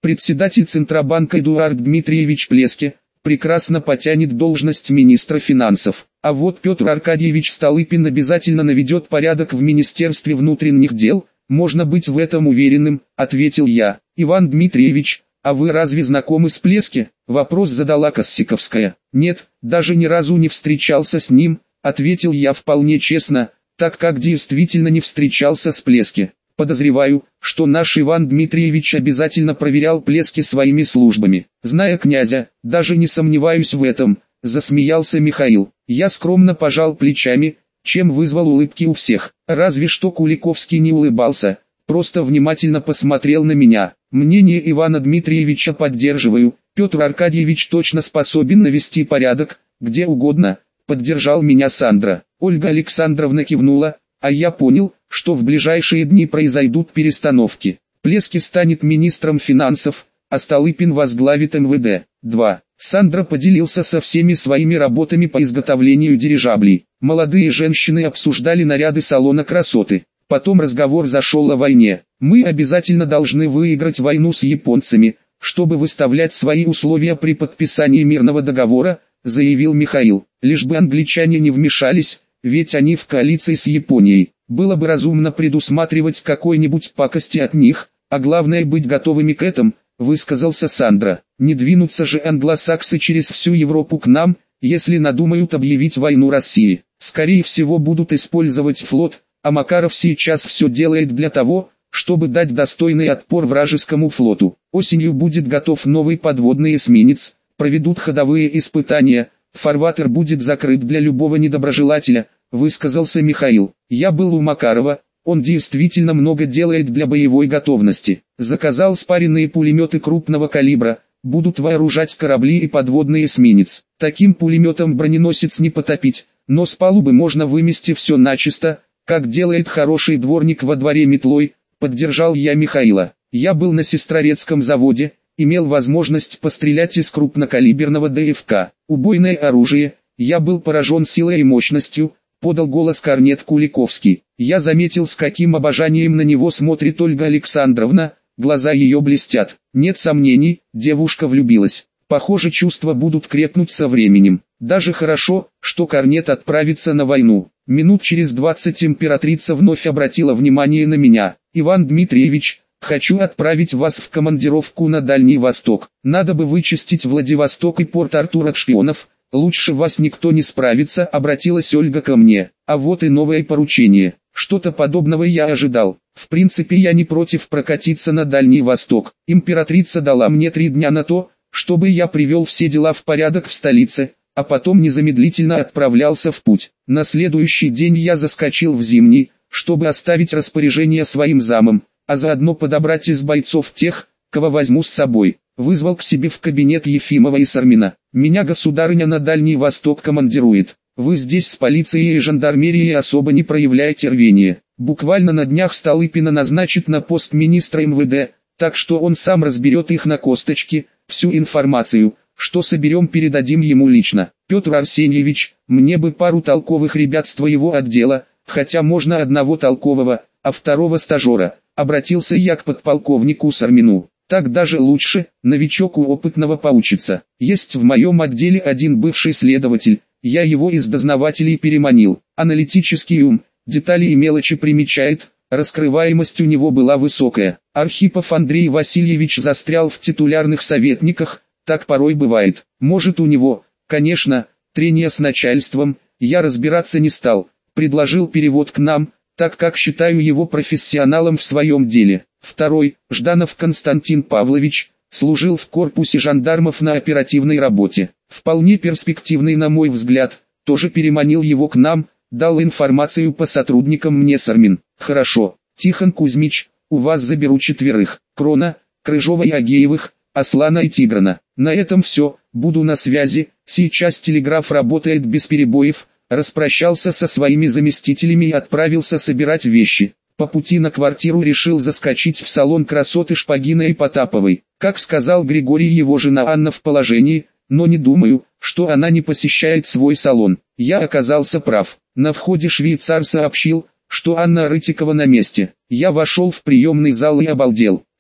Председатель Центробанка Эдуард Дмитриевич Плески прекрасно потянет должность министра финансов. А вот Петр Аркадьевич Столыпин обязательно наведет порядок в Министерстве внутренних дел, можно быть в этом уверенным, ответил я. Иван Дмитриевич, а вы разве знакомы с Плески? Вопрос задала Коссиковская. Нет, даже ни разу не встречался с ним, ответил я вполне честно, так как действительно не встречался с Плески. Подозреваю, что наш Иван Дмитриевич обязательно проверял Плески своими службами. Зная князя, даже не сомневаюсь в этом, засмеялся Михаил. Я скромно пожал плечами, чем вызвал улыбки у всех. Разве что Куликовский не улыбался, просто внимательно посмотрел на меня. Мнение Ивана Дмитриевича поддерживаю, Петр Аркадьевич точно способен навести порядок, где угодно, поддержал меня Сандра. Ольга Александровна кивнула, а я понял, что в ближайшие дни произойдут перестановки. Плески станет министром финансов, а Столыпин возглавит МВД. 2. Сандра поделился со всеми своими работами по изготовлению дирижаблей. Молодые женщины обсуждали наряды салона красоты. Потом разговор зашел о войне. Мы обязательно должны выиграть войну с японцами, чтобы выставлять свои условия при подписании мирного договора, заявил Михаил. Лишь бы англичане не вмешались, ведь они в коалиции с Японией. Было бы разумно предусматривать какой-нибудь пакости от них, а главное быть готовыми к этому, высказался Сандра. Не двинутся же англосаксы через всю Европу к нам, если надумают объявить войну России. Скорее всего будут использовать флот, а Макаров сейчас все делает для того, чтобы дать достойный отпор вражескому флоту. Осенью будет готов новый подводный эсминец, проведут ходовые испытания, фарватер будет закрыт для любого недоброжелателя, высказался Михаил. Я был у Макарова, он действительно много делает для боевой готовности. Заказал спаренные пулеметы крупного калибра, будут вооружать корабли и подводный эсминец. Таким пулеметом броненосец не потопить, но с палубы можно вымести все начисто, как делает хороший дворник во дворе метлой, поддержал я Михаила. Я был на Сестрорецком заводе, имел возможность пострелять из крупнокалиберного ДФК. Убойное оружие, я был поражен силой и мощностью, подал голос корнет Куликовский. Я заметил, с каким обожанием на него смотрит Ольга Александровна, глаза ее блестят. Нет сомнений, девушка влюбилась. Похоже, чувства будут крепнуть со временем. Даже хорошо, что корнет отправится на войну. Минут через 20 императрица вновь обратила внимание на меня. Иван Дмитриевич, хочу отправить вас в командировку на Дальний Восток. Надо бы вычистить Владивосток и Порт-Артур от шпионов. Лучше вас никто не справится, обратилась Ольга ко мне. А вот и новое поручение. Что-то подобного я ожидал. В принципе, я не против прокатиться на Дальний Восток. Императрица дала мне 3 дня на то, чтобы я привел все дела в порядок в столице, а потом незамедлительно отправлялся в путь. На следующий день я заскочил в Зимний, чтобы оставить распоряжение своим замам, а заодно подобрать из бойцов тех, кого возьму с собой. Вызвал к себе в кабинет Ефимова и Сармина. Меня государыня на Дальний Восток командирует. Вы здесь с полицией и жандармерией особо не проявляете рвения. Буквально на днях Столыпина назначит на пост министра МВД, так что он сам разберет их на косточки. Всю информацию, что соберем, передадим ему лично. Петр Арсеньевич, мне бы пару толковых ребят с твоего отдела, хотя можно одного толкового, а второго стажера. Обратился я к подполковнику Сармину. Так даже лучше, новичок у опытного поучится. Есть в моем отделе один бывший следователь, я его из дознавателей переманил. Аналитический ум, детали и мелочи примечает, раскрываемость у него была высокая. Архипов Андрей Васильевич застрял в титулярных советниках, так порой бывает. Может, у него, конечно, трения с начальством, я разбираться не стал, предложил перевод к нам, так как считаю его профессионалом в своем деле. Второй, Жданов Константин Павлович, служил в корпусе жандармов на оперативной работе. Вполне перспективный, на мой взгляд, тоже переманил его к нам, дал информацию по сотрудникам мне Сармин. Хорошо, Тихон Кузьмич, у вас заберу 4: Крона, Крыжова и Агеевых, Аслана и Тиграна. На этом все, буду на связи, сейчас телеграф работает без перебоев. Распрощался со своими заместителями и отправился собирать вещи. По пути на квартиру решил заскочить в салон красоты Шпагина и Потаповой. Как сказал Григорий, его жена Анна в положении, но не думаю, что она не посещает свой салон. Я оказался прав. На входе швейцар сообщил, что Анна Рытикова на месте. Я вошел в приемный зал и обалдел.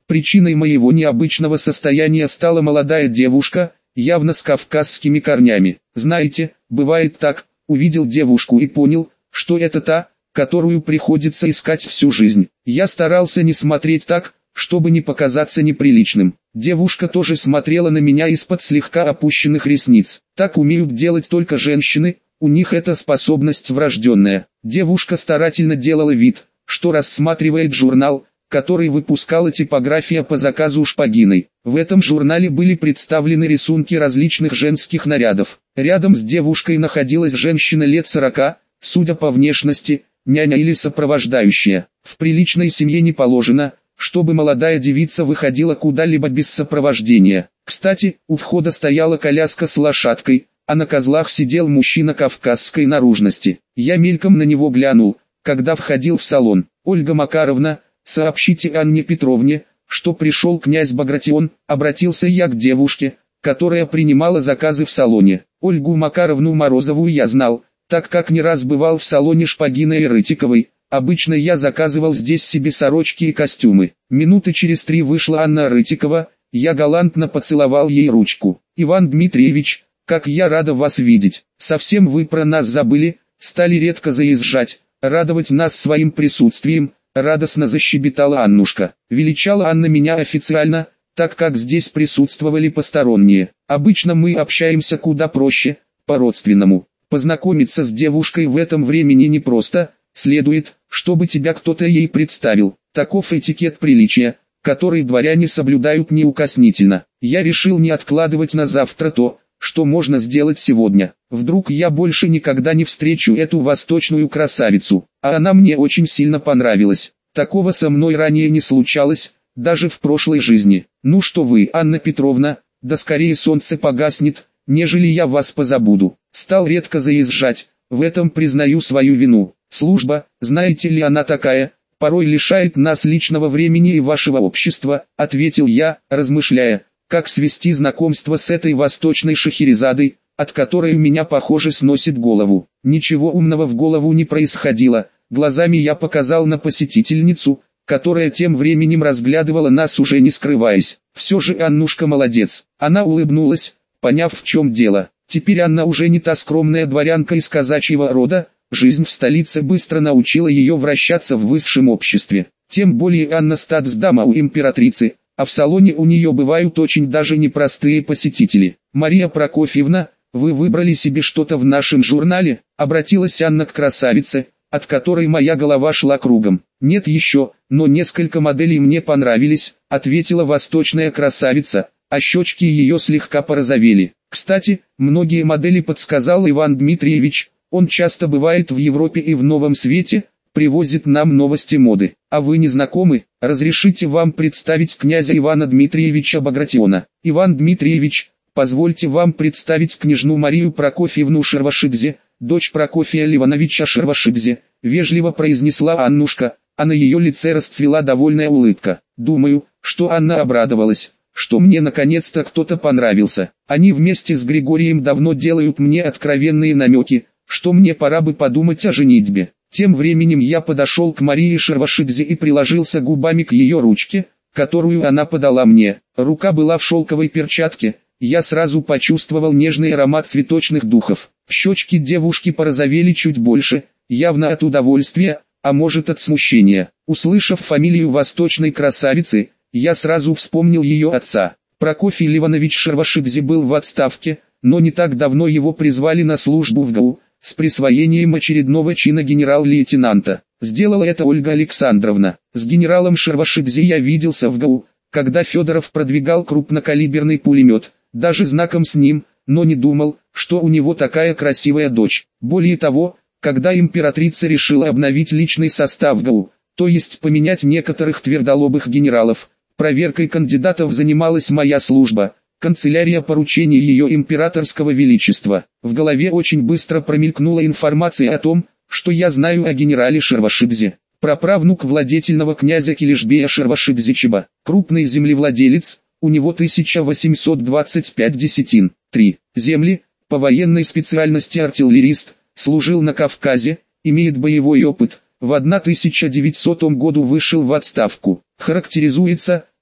Причиной моего необычного состояния стала молодая девушка, явно с кавказскими корнями. Знаете, бывает так, увидел девушку и понял, что это та, которую приходится искать всю жизнь. Я старался не смотреть так, чтобы не показаться неприличным. Девушка тоже смотрела на меня из-под слегка опущенных ресниц. Так умеют делать только женщины, у них эта способность врожденная. Девушка старательно делала вид, что рассматривает журнал, который выпускала типография по заказу Шпагиной. В этом журнале были представлены рисунки различных женских нарядов. Рядом с девушкой находилась женщина лет 40, судя по внешности, няня или сопровождающая. В приличной семье не положено, чтобы молодая девица выходила куда-либо без сопровождения. Кстати, у входа стояла коляска с лошадкой, а на козлах сидел мужчина кавказской наружности. Я мельком на него глянул, когда входил в салон. «Ольга Макаровна, сообщите Анне Петровне, что пришел князь Багратион», обратился я к девушке, которая принимала заказы в салоне. Ольгу Макаровну Морозову я знал, так как не раз бывал в салоне Шпагиной и Рытиковой. Обычно я заказывал здесь себе сорочки и костюмы. Минуты через 3 вышла Анна Рытикова, я галантно поцеловал ей ручку. «Иван Дмитриевич, как я рада вас видеть. Совсем вы про нас забыли, стали редко заезжать, радовать нас своим присутствием», радостно защебетала Аннушка. Величала Анна меня официально, так как здесь присутствовали посторонние. Обычно мы общаемся куда проще, по-родственному. Познакомиться с девушкой в этом времени непросто, следует, чтобы тебя кто-то ей представил. Таков этикет приличия, который дворяне соблюдают неукоснительно. Я решил не откладывать на завтра то, что можно сделать сегодня. Вдруг я больше никогда не встречу эту восточную красавицу, а она мне очень сильно понравилась. Такого со мной ранее не случалось, даже в прошлой жизни. Ну что вы, Анна Петровна, да скорее солнце погаснет, нежели я вас позабуду. Стал редко заезжать, в этом признаю свою вину. Служба, знаете ли, она такая, порой лишает нас личного времени и вашего общества, ответил я, размышляя, как свести знакомство с этой восточной Шахерезадой, от которой у меня, похоже, сносит голову. Ничего умного в голову не происходило, глазами я показал на посетительницу, которая тем временем разглядывала нас уже не скрываясь. Все же Аннушка молодец. Она улыбнулась, поняв, в чем дело. Теперь Анна уже не та скромная дворянка из казачьего рода, жизнь в столице быстро научила ее вращаться в высшем обществе. Тем более Анна статсдама у императрицы, а в салоне у нее бывают очень даже непростые посетители. «Мария Прокофьевна, вы выбрали себе что-то в нашем журнале?» Обратилась Анна к красавице, от которой моя голова шла кругом. «Нет еще, но несколько моделей мне понравились», ответила восточная красавица, а щечки ее слегка порозовели. «Кстати, многие модели подсказал Иван Дмитриевич, он часто бывает в Европе и в Новом Свете, привозит нам новости моды. А вы не знакомы? Разрешите вам представить князя Ивана Дмитриевича Багратиона. Иван Дмитриевич, позвольте вам представить княжну Марию Прокофьевну Шервашидзе, дочь Прокофия Ливановича Шервашидзе», вежливо произнесла Аннушка, а на ее лице расцвела довольная улыбка. Думаю, что Анна обрадовалась, что мне наконец-то кто-то понравился. Они вместе с Григорием давно делают мне откровенные намеки, что мне пора бы подумать о женитьбе. Тем временем я подошел к Марии Шервашидзе и приложился губами к ее ручке, которую она подала мне. Рука была в шелковой перчатке, я сразу почувствовал нежный аромат цветочных духов. Щечки девушки порозовели чуть больше, явно от удовольствия, а может от смущения. Услышав фамилию восточной красавицы, я сразу вспомнил ее отца. Прокофий Ливанович Шервашидзе был в отставке, но не так давно его призвали на службу в ГАУ, с присвоением очередного чина генерал-лейтенанта. Сделала это Ольга Александровна. С генералом Шервашидзе я виделся в ГАУ, когда Федоров продвигал крупнокалиберный пулемет, даже знаком с ним, но не думал, что у него такая красивая дочь. Более того, когда императрица решила обновить личный состав ГАУ, то есть поменять некоторых твердолобых генералов, проверкой кандидатов занималась моя служба, канцелярия поручений ее императорского величества. В голове очень быстро промелькнула информация о том, что я знаю о генерале Шервашидзе. Праправнук владетельного князя Килишбея Шервашидзе-Чеба, крупный землевладелец, у него 1825 десятин, 3 земли, по военной специальности артиллерист, служил на Кавказе, имеет боевой опыт, в 1900 году вышел в отставку. Характеризуется,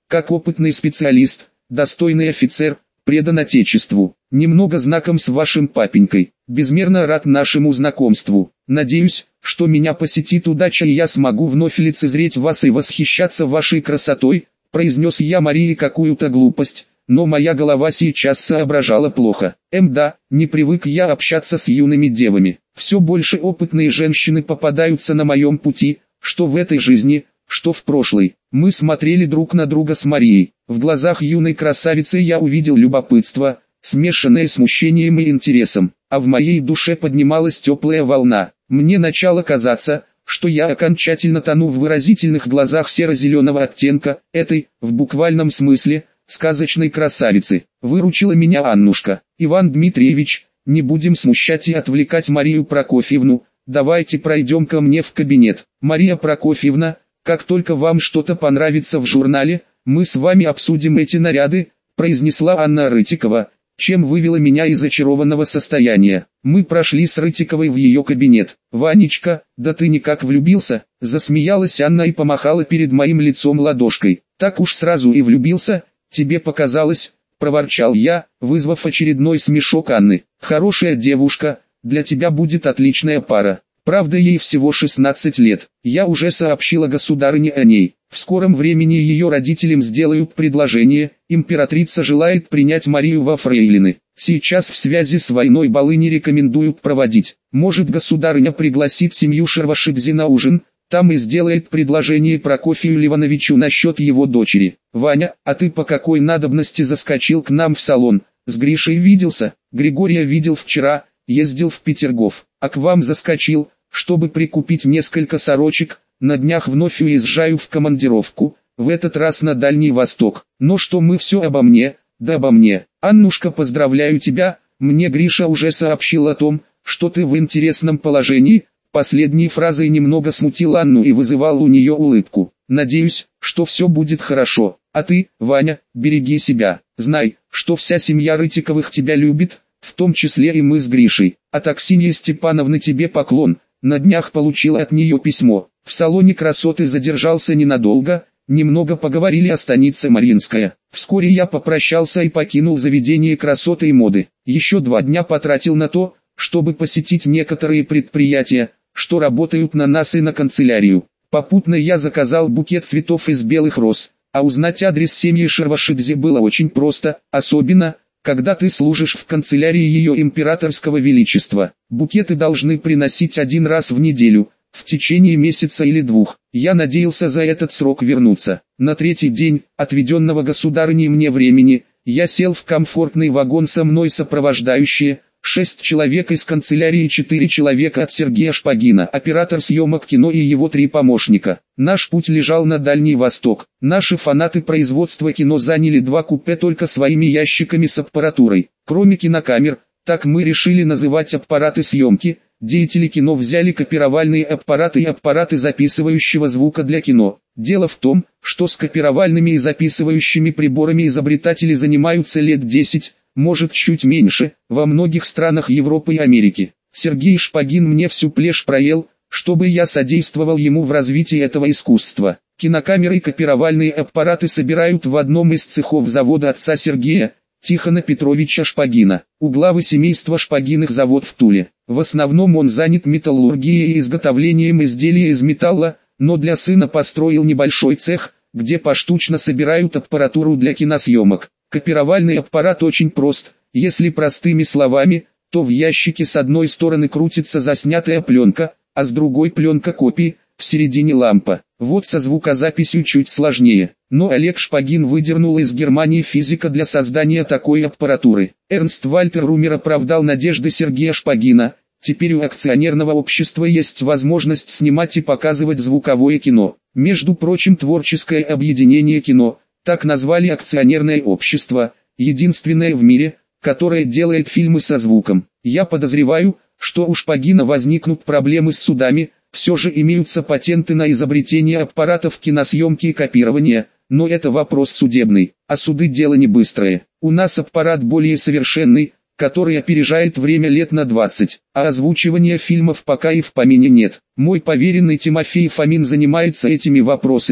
как опытный специалист, достойный офицер, предан Отечеству. Немного знаком с вашим папенькой. Безмерно рад нашему знакомству. Надеюсь, что меня посетит удача и я смогу вновь лицезреть вас и восхищаться вашей красотой, произнес я Марии какую-то глупость, но моя голова сейчас соображала плохо. Да, не привык я общаться с юными девами. Все больше опытные женщины попадаются на моем пути, что в этой жизни, что в прошлой. Мы смотрели друг на друга с Марией. В глазах юной красавицы я увидел любопытство, смешанное смущением и интересом, а в моей душе поднималась теплая волна. Мне начало казаться, что я окончательно тону в выразительных глазах серо-зеленого оттенка, этой, в буквальном смысле, сказочной красавицы. Выручила меня Аннушка. Иван Дмитриевич, не будем смущать и отвлекать Марию Прокофьевну, давайте пройдем ко мне в кабинет. Мария Прокофьевна, как только вам что-то понравится в журнале, мы с вами обсудим эти наряды, произнесла Анна Рытикова, чем вывела меня из очарованного состояния. Мы прошли с Рытиковой в ее кабинет. «Ванечка, да ты никак влюбился?» Засмеялась Анна и помахала перед моим лицом ладошкой. «Так уж сразу и влюбился, тебе показалось?» Проворчал я, вызвав очередной смешок Анны. «Хорошая девушка, для тебя будет отличная пара. Правда, ей всего 16 лет. Я уже сообщила государыне о ней. В скором времени ее родителям сделают предложение, императрица желает принять Марию во фрейлины. Сейчас в связи с войной балы не рекомендуют проводить. Может, государыня пригласит семью Шервашидзе на ужин, там и сделает предложение Прокофию Ливановичу насчет его дочери. Ваня, а ты по какой надобности заскочил к нам в салон? С Гришей виделся? Григория видел вчера, ездил в Петергоф, а к вам заскочил, чтобы прикупить несколько сорочек. На днях вновь уезжаю в командировку, в этот раз на Дальний Восток. Но что мы все обо мне, да обо мне. Аннушка, поздравляю тебя, мне Гриша уже сообщил о том, что ты в интересном положении. Последней фразой немного смутил Анну и вызывал у нее улыбку. Надеюсь, что все будет хорошо. А ты, Ваня, береги себя. Знай, что вся семья Рытиковых тебя любит, в том числе и мы с Гришей. От Аксиньи Степановны тебе поклон. На днях получила от нее письмо. В салоне красоты задержался ненадолго, немного поговорили о станице Мариинская. Вскоре я попрощался и покинул заведение красоты и моды. Еще 2 дня потратил на то, чтобы посетить некоторые предприятия, что работают на нас и на канцелярию. Попутно я заказал букет цветов из белых роз, а узнать адрес семьи Шервашидзе было очень просто, особенно, когда ты служишь в канцелярии ее императорского величества. Букеты должны приносить 1 раз в неделю, в течение месяца или 2. Я надеялся за этот срок вернуться. На 3-й день, отведенного государыней мне времени, я сел в комфортный вагон, со мной сопровождающие 6 человек из канцелярии и 4 человека от Сергея Шпагина, оператор съемок кино и его 3 помощника. Наш путь лежал на Дальний Восток. Наши фанаты производства кино заняли 2 купе только своими ящиками с аппаратурой. Кроме кинокамер, так мы решили называть аппараты съемки, деятели кино взяли копировальные аппараты и аппараты записывающего звука для кино. Дело в том, что с копировальными и записывающими приборами изобретатели занимаются лет 10, может чуть меньше, во многих странах Европы и Америки. Сергей Шпагин мне всю плешь проел, чтобы я содействовал ему в развитии этого искусства. Кинокамеры и копировальные аппараты собирают в одном из цехов завода отца Сергея, Тихона Петровича Шпагина. У главы семейства Шпагиных завод в Туле. В основном он занят металлургией и изготовлением изделий из металла, но для сына построил небольшой цех, где поштучно собирают аппаратуру для киносъемок. Копировальный аппарат очень прост, если простыми словами, то в ящике с одной стороны крутится заснятая пленка, а с другой пленка копии, в середине лампа. Вот со звукозаписью чуть сложнее, но Олег Шпагин выдернул из Германии физика для создания такой аппаратуры. Эрнст Вальтер Румер оправдал надежды Сергея Шпагина. Теперь у акционерного общества есть возможность снимать и показывать звуковое кино. Между прочим, творческое объединение кино, так назвали акционерное общество, единственное в мире, которое делает фильмы со звуком. Я подозреваю, что у Шпагина возникнут проблемы с судами, все же имеются патенты на изобретение аппаратов киносъемки и копирования, но это вопрос судебный, а суды дело не быстрое. У нас аппарат более совершенный, который опережает время лет на 20, а озвучивания фильмов пока и в помине нет. Мой поверенный Тимофей Фомин занимается этими вопросами,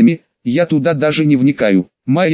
я туда даже не вникаю. Май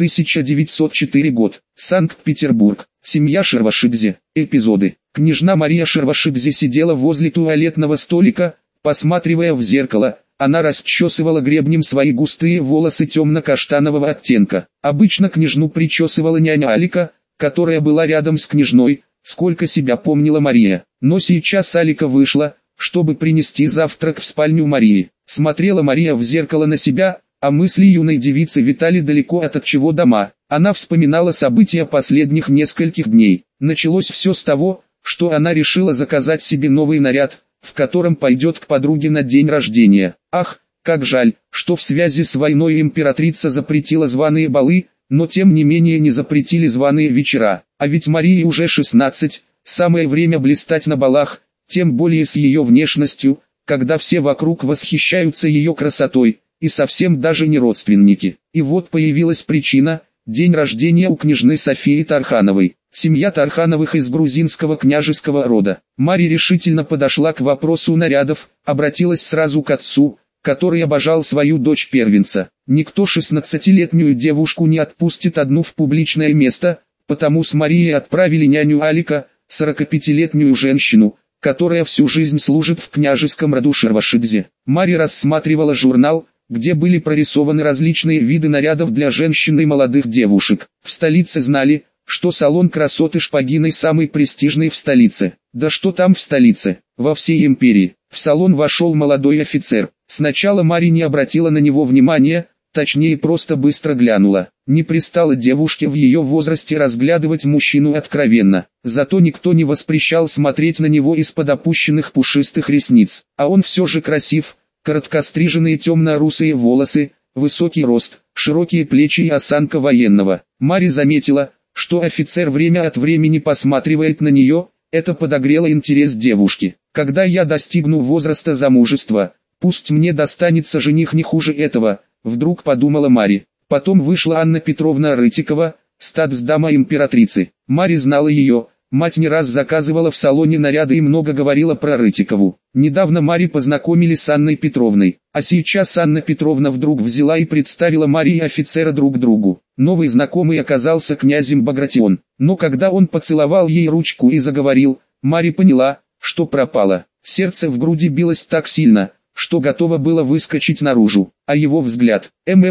1904 год. Санкт-Петербург. Семья Шервашидзе. Эпизоды. Княжна Мария Шервашидзе сидела возле туалетного столика, посматривая в зеркало. Она расчесывала гребнем свои густые волосы темно-каштанового оттенка. Обычно княжну причесывала няня Алика, которая была рядом с княжной, сколько себя помнила Мария. Но сейчас Алика вышла, чтобы принести завтрак в спальню Марии. Смотрела Мария в зеркало на себя, а мысли юной девицы витали далеко от отчего дома. Она вспоминала события последних нескольких дней. Началось все с того, что она решила заказать себе новый наряд, в котором пойдет к подруге на день рождения. Ах, как жаль, что в связи с войной императрица запретила званые балы, но тем не менее не запретили званые вечера. А ведь Марии уже 16, самое время блистать на балах, тем более с ее внешностью, когда все вокруг восхищаются ее красотой, и совсем даже не родственники. И вот появилась причина – день рождения у княжны Софии Тархановой. Семья Тархановых из грузинского княжеского рода. Мария решительно подошла к вопросу нарядов, обратилась сразу к отцу, который обожал свою дочь-первенца. Никто 16-летнюю девушку не отпустит одну в публичное место, потому с Марией отправили няню Алика, 45-летнюю женщину, которая всю жизнь служит в княжеском роду Шервашидзе. Мария рассматривала журнал, где были прорисованы различные виды нарядов для женщин и молодых девушек. В столице знали, что салон красоты Шпагиной самый престижный в столице. Да что там в столице, во всей империи. В салон вошел молодой офицер. Сначала Мария не обратила на него внимания, точнее просто быстро глянула. Не пристало девушке в ее возрасте разглядывать мужчину откровенно. Зато никто не воспрещал смотреть на него из-под опущенных пушистых ресниц. А он все же красив, короткостриженные темно-русые волосы, высокий рост, широкие плечи и осанка военного. Мария заметила, что офицер время от времени посматривает на нее, это подогрело интерес девушки. Когда я достигну возраста замужества, пусть мне достанется жених не хуже этого, вдруг подумала Мария. Потом вышла Анна Петровна Рытикова, статсдама императрицы. Мария знала ее, мать не раз заказывала в салоне наряды и много говорила про Рытикову. Недавно Марию познакомили с Анной Петровной, а сейчас Анна Петровна вдруг взяла и представила Марию и офицера друг другу. Новый знакомый оказался князем Багратион, но когда он поцеловал ей ручку и заговорил, Мария поняла, что пропало. Сердце в груди билось так сильно, что готово было выскочить наружу, а его взгляд,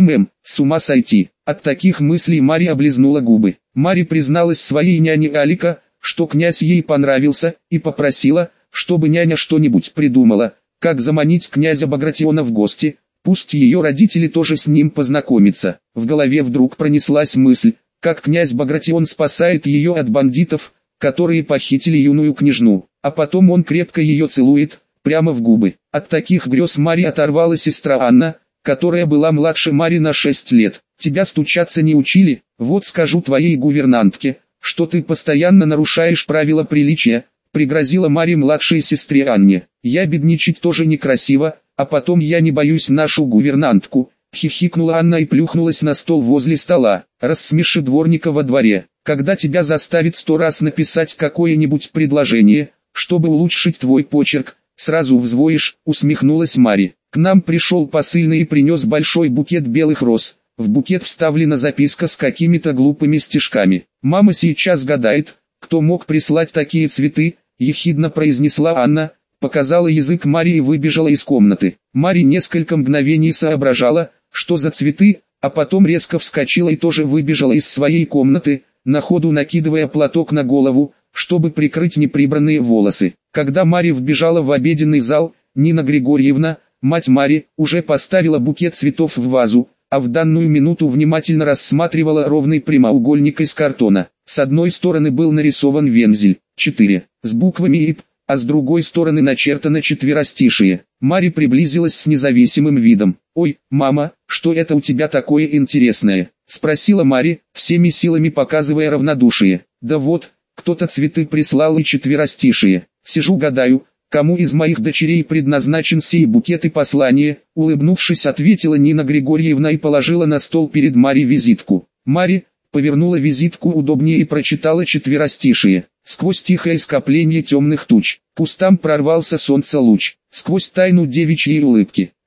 с ума сойти. От таких мыслей Мария облизнула губы. Мария призналась своей няне Алика, что князь ей понравился, и попросила, чтобы няня что-нибудь придумала, как заманить князя Багратиона в гости, пусть ее родители тоже с ним познакомятся. В голове вдруг пронеслась мысль, как князь Багратион спасает ее от бандитов, которые похитили юную княжну, а потом он крепко ее целует, прямо в губы. От таких грез Марии оторвала сестра Анна, которая была младше Марии на 6 лет. «Тебя стучаться не учили? Вот скажу твоей гувернантке, что ты постоянно нарушаешь правила приличия», пригрозила Мария младшей сестре Анне. «Я бедничать тоже некрасиво, а потом я не боюсь нашу гувернантку», хихикнула Анна и плюхнулась на стол возле стола. «Рассмеши дворника во дворе, когда тебя заставит 100 раз написать какое-нибудь предложение, чтобы улучшить твой почерк, сразу взвоишь», усмехнулась Мария. «К нам пришел посыльный и принес большой букет белых роз. В букет вставлена записка с какими-то глупыми стишками. Мама сейчас гадает, кто мог прислать такие цветы», ехидно произнесла Анна, показала язык Марии и выбежала из комнаты. Мария несколько мгновений соображала, что за цветы, а потом резко вскочила и тоже выбежала из своей комнаты, на ходу накидывая платок на голову, чтобы прикрыть неприбранные волосы. Когда Мария вбежала в обеденный зал, Нина Григорьевна, мать Марии, уже поставила букет цветов в вазу, а в данную минуту внимательно рассматривала ровный прямоугольник из картона. С одной стороны был нарисован вензель, 4, с буквами ИП, а с другой стороны начертано четверостишие. Мария приблизилась с независимым видом. «Ой, мама, что это у тебя такое интересное?» — спросила Мария, всеми силами показывая равнодушие. «Да вот, кто-то цветы прислал и четверостишие. Сижу гадаю, кому из моих дочерей предназначен сей букет и послание», — улыбнувшись, ответила Нина Григорьевна и положила на стол перед Марьей визитку. Мария повернула визитку удобнее и прочитала четверостишие. «Сквозь тихое скопление темных туч, к кустам прорвался солнце луч, сквозь тайну девичьей улыбки,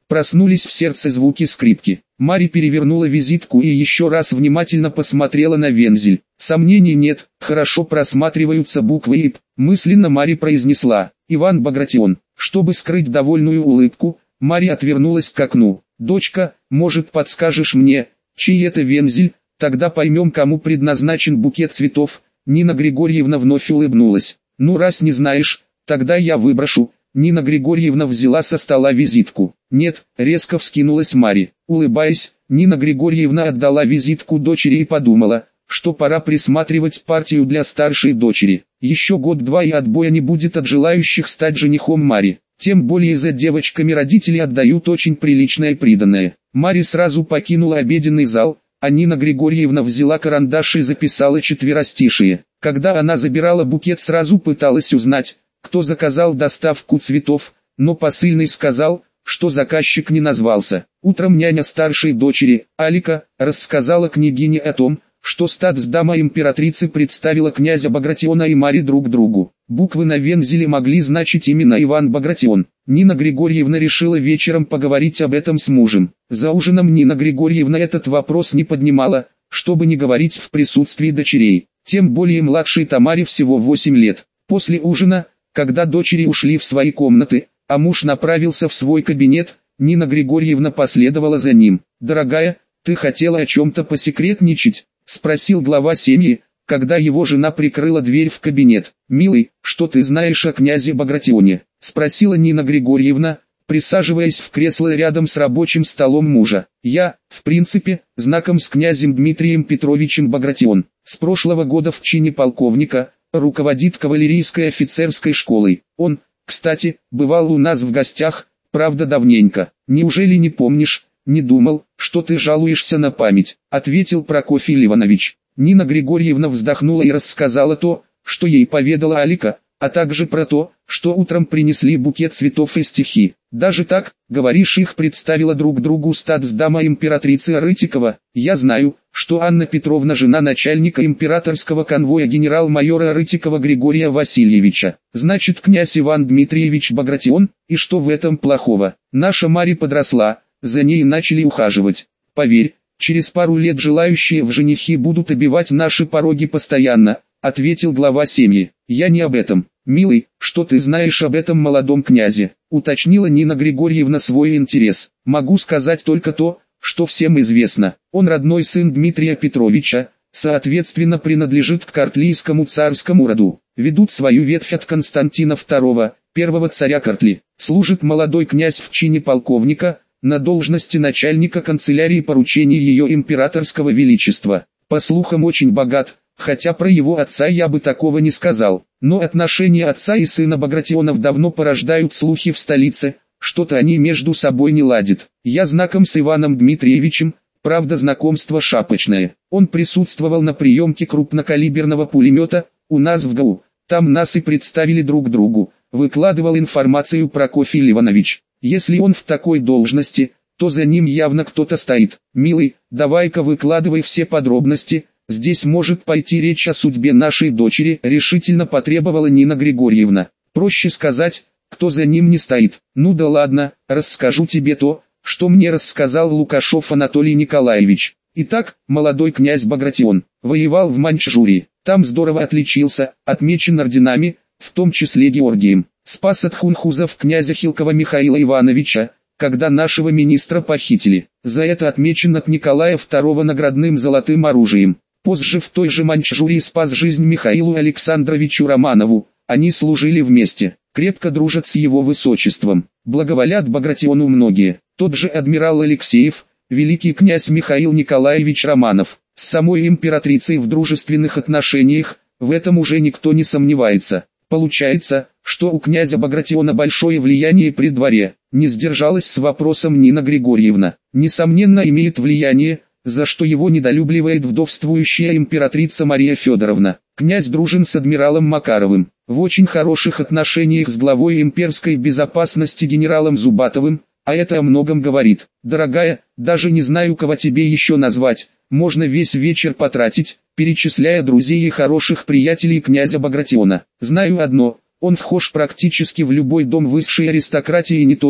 Проснулись в сердце звуки скрипки. Мари перевернула визитку и еще раз внимательно посмотрела на вензель. Сомнений нет, хорошо просматриваются буквы ИП. Мысленно Мари произнесла: Иван Багратион. Чтобы скрыть довольную улыбку, Мари отвернулась к окну. «Дочка, может, подскажешь мне, чей это вензель? Тогда поймем, кому предназначен букет цветов». Нина Григорьевна вновь улыбнулась. «Ну, раз не знаешь, тогда я выброшу». Нина Григорьевна взяла со стола визитку. «Нет», резко вскинулась Мари. Улыбаясь, Нина Григорьевна отдала визитку дочери и подумала, что пора присматривать партию для старшей дочери. Еще год-два и отбоя не будет от желающих стать женихом Мари. Тем более за девочками родители отдают очень приличное приданое. Мари сразу покинула обеденный зал, а Нина Григорьевна взяла карандаш и записала четверостишие. Когда она забирала букет, сразу пыталась узнать, кто заказал доставку цветов, но посыльный сказал, что заказчик не назвался. Утром няня старшей дочери, Алика, рассказала княгине о том, что статсдама императрицы представила князя Багратиона и Мари друг другу. Буквы на вензеле могли значить именно Иван Багратион. Нина Григорьевна решила вечером поговорить об этом с мужем. За ужином Нина Григорьевна этот вопрос не поднимала, чтобы не говорить в присутствии дочерей. Тем более младшей Тамаре всего 8 лет. После ужина, когда дочери ушли в свои комнаты, а муж направился в свой кабинет, Нина Григорьевна последовала за ним. «Дорогая, ты хотела о чем-то посекретничать?» — спросил глава семьи, когда его жена прикрыла дверь в кабинет. «Милый, что ты знаешь о князе Багратионе?» — спросила Нина Григорьевна, присаживаясь в кресло рядом с рабочим столом мужа. «Я, в принципе, знаком с князем Дмитрием Петровичем Багратион. С прошлого года в чине полковника, руководит кавалерийской офицерской школой. Он, кстати, бывал у нас в гостях, правда давненько. Неужели не помнишь?» «Не думал, что ты жалуешься на память», — ответил Прокофий Ливанович. Нина Григорьевна вздохнула и рассказала то, что ей поведала Алика, а также про то, что утром принесли букет цветов и стихи. «Даже так, говоришь, их представила друг другу статсдама императрицы Арытикова? Я знаю, что Анна Петровна жена начальника императорского конвоя генерал-майора Арытикова Григория Васильевича. Значит, князь Иван Дмитриевич Багратион, и что в этом плохого? Наша Мари подросла, за ней начали ухаживать. Поверь, через пару лет желающие в женихи будут обивать наши пороги постоянно», — ответил глава семьи. «Я не об этом. Милый, что ты знаешь об этом молодом князе?» — уточнила Нина Григорьевна свой интерес. «Могу сказать только то, что всем известно. Он родной сын Дмитрия Петровича, соответственно принадлежит к картлийскому царскому роду. Ведут свою ветвь от Константина II, первого царя Картли. Служит молодой князь в чине полковника, на должности начальника канцелярии поручений ее императорского величества. По слухам очень богат, хотя про его отца я бы такого не сказал. Но отношения отца и сына Багратионов давно порождают слухи в столице, что-то они между собой не ладят. Я знаком с Иваном Дмитриевичем, правда знакомство шапочное. Он присутствовал на приемке крупнокалиберного пулемета, у нас в ГАУ. Там нас и представили друг другу», — выкладывал информацию Прокофий Ливанович. «Если он в такой должности, то за ним явно кто-то стоит. Милый, давай-ка выкладывай все подробности, здесь может пойти речь о судьбе нашей дочери», — решительно потребовала Нина Григорьевна. «Проще сказать, кто за ним не стоит». «Ну да ладно, расскажу тебе то, что мне рассказал Лукашов Анатолий Николаевич. Итак, молодой князь Багратион воевал в Маньчжурии, там здорово отличился, отмечен орденами, в том числе Георгием. Спас от хунхузов князя Хилкова Михаила Ивановича, когда нашего министра похитили. За это отмечен от Николая II наградным золотым оружием. Позже в той же Маньчжурии спас жизнь Михаилу Александровичу Романову, они служили вместе, крепко дружат с его высочеством. Благоволят Багратиону многие, тот же адмирал Алексеев, великий князь Михаил Николаевич Романов, с самой императрицей в дружественных отношениях, в этом уже никто не сомневается. Получается, что у князя Багратиона большое влияние при дворе. Не сдержалась с вопросом Нина Григорьевна. Несомненно имеет влияние, за что его недолюбливает вдовствующая императрица Мария Федоровна. Князь дружен с адмиралом Макаровым, в очень хороших отношениях с главой имперской безопасности генералом Зубатовым, а это о многом говорит. «Дорогая, даже не знаю, кого тебе еще назвать, можно весь вечер потратить, перечисляя друзей и хороших приятелей князя Багратиона. Знаю одно, он вхож практически в любой дом высшей аристократии и не только,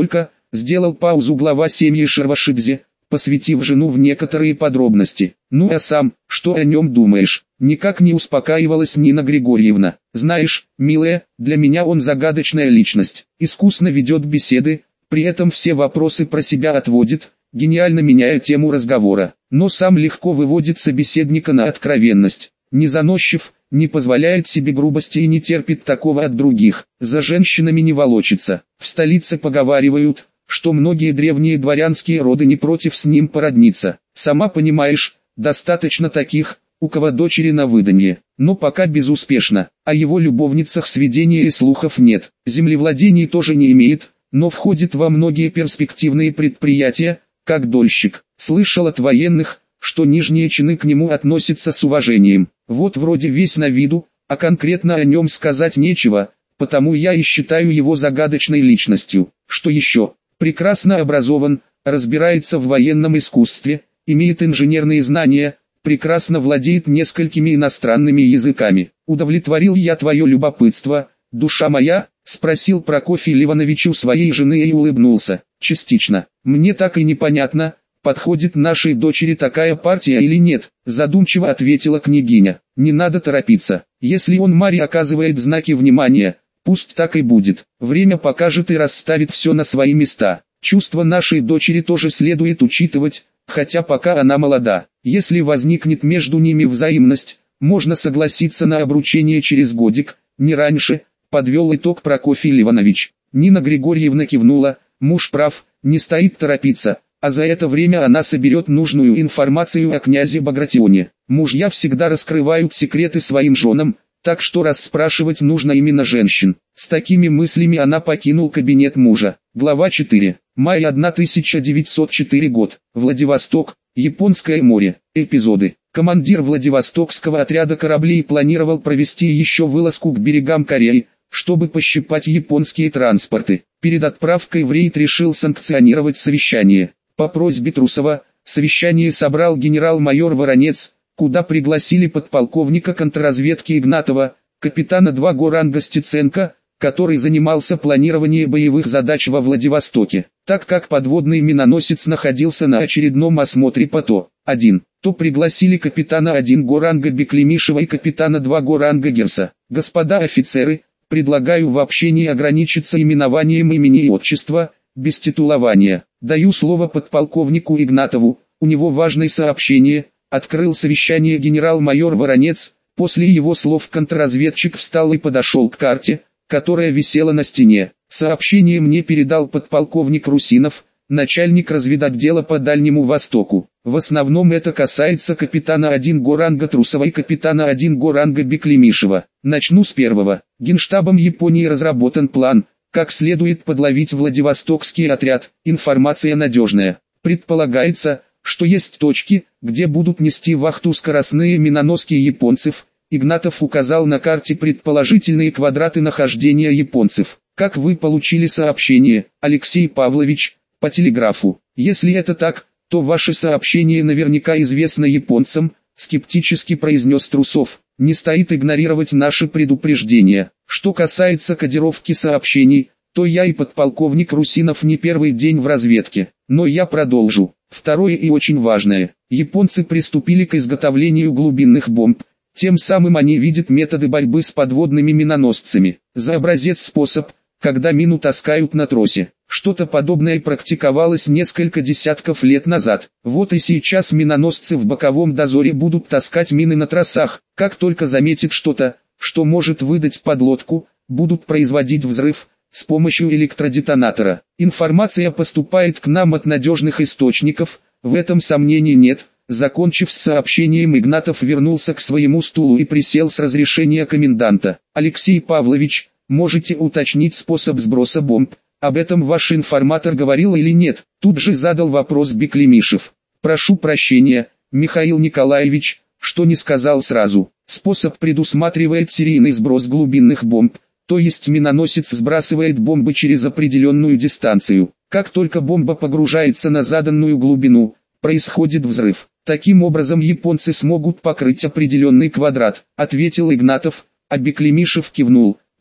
сделал паузу глава семьи Шервашидзе, посвятив жену в некоторые подробности. Ну а сам, что о нем думаешь? Никак не успокаивалась Нина Григорьевна. Знаешь, милая, для меня он загадочная личность. Искусно ведет беседы, при этом все вопросы про себя отводит, гениально меняя тему разговора. Но сам легко выводит собеседника на откровенность. Не заносчив, не позволяет себе грубости и не терпит такого от других. За женщинами не волочится. В столице поговаривают, что многие древние дворянские роды не против с ним породниться. Сама понимаешь, достаточно таких, у кого дочери на выданье, но пока безуспешно. О его любовницах сведений и слухов нет. Землевладений тоже не имеет, но входит во многие перспективные предприятия, как дольщик. Слышал от военных, что нижние чины к нему относятся с уважением. Вот вроде весь на виду, а конкретно о нем сказать нечего, потому я и считаю его загадочной личностью. Что еще? Прекрасно образован, разбирается в военном искусстве, имеет инженерные знания, прекрасно владеет несколькими иностранными языками. Удовлетворил я твое любопытство, душа моя? Спросил Прокофий Ливанович у своей жены и улыбнулся. Частично. Мне так и непонятно, подходит нашей дочери такая партия или нет, задумчиво ответила княгиня. Не надо торопиться. Если он Маре оказывает знаки внимания, пусть так и будет. Время покажет и расставит все на свои места. Чувства нашей дочери тоже следует учитывать, хотя пока она молода. Если возникнет между ними взаимность, можно согласиться на обручение через годик, не раньше, подвел итог Прокофий Ливанович. Нина Григорьевна кивнула, муж прав, не стоит торопиться, а за это время она соберет нужную информацию о князе Багратионе. Мужья всегда раскрывают секреты своим женам, так что расспрашивать нужно именно женщин. С такими мыслями она покинул кабинет мужа. Глава 4. Май 1904 год. Владивосток, Японское море. Эпизоды. Командир Владивостокского отряда кораблей планировал провести еще вылазку к берегам Кореи, чтобы пощипать японские транспорты. Перед отправкой в рейд решил санкционировать совещание. По просьбе Трусова, совещание собрал генерал-майор Воронец, куда пригласили подполковника контрразведки Игнатова, капитана 2 ранга Стеценко, который занимался планированием боевых задач во Владивостоке. Так как подводный миноносец находился на очередном осмотре по ТО-1, то пригласили капитана 1 ранга Беклемишева и капитана 2 ранга Герса. Господа офицеры, предлагаю в общении ограничиться именованием имени и отчества, без титулования. Даю слово подполковнику Игнатову, у него важное сообщение. Открыл совещание генерал-майор Воронец, после его слов контрразведчик встал и подошел к карте, которая висела на стене. Сообщение мне передал подполковник Русинов, начальник разведотдела по Дальнему Востоку. В основном это касается капитана 1 ранга Трусова и капитана 1 ранга Беклемишева. Начну с первого. Генштабом Японии разработан план, как следует подловить Владивостокский отряд. Информация надежная. Предполагается, что есть точки, где будут нести вахту скоростные миноноски японцев. Игнатов указал на карте предположительные квадраты нахождения японцев. Как вы получили сообщение, Алексей Павлович, по телеграфу? Если это так, то ваше сообщение наверняка известно японцам, скептически произнес Трусов. Не стоит игнорировать наши предупреждения. Что касается кодировки сообщений, то я и подполковник Русинов не первый день в разведке. Но я продолжу. Второе и очень важное. Японцы приступили к изготовлению глубинных бомб. Тем самым они видят методы борьбы с подводными миноносцами. За образец способ, когда мину таскают на тросе. Что-то подобное практиковалось несколько десятков лет назад. Вот и сейчас миноносцы в боковом дозоре будут таскать мины на тросах. Как только заметят что-то, что может выдать подлодку, будут производить взрыв с помощью электродетонатора. Информация поступает к нам от надежных источников, в этом сомнений нет. Закончив с сообщением, Игнатов вернулся к своему стулу и присел с разрешения коменданта. Алексей Павлович, можете уточнить способ сброса бомб? Об этом ваш информатор говорил или нет? Тут же задал вопрос Беклемишев. Прошу прощения, Михаил Николаевич, что не сказал сразу. Способ предусматривает серийный сброс глубинных бомб, то есть миноносец сбрасывает бомбы через определенную дистанцию. Как только бомба погружается на заданную глубину, происходит взрыв. Таким образом японцы смогут покрыть определенный квадрат, ответил Игнатов, а Беклемишев кивнул.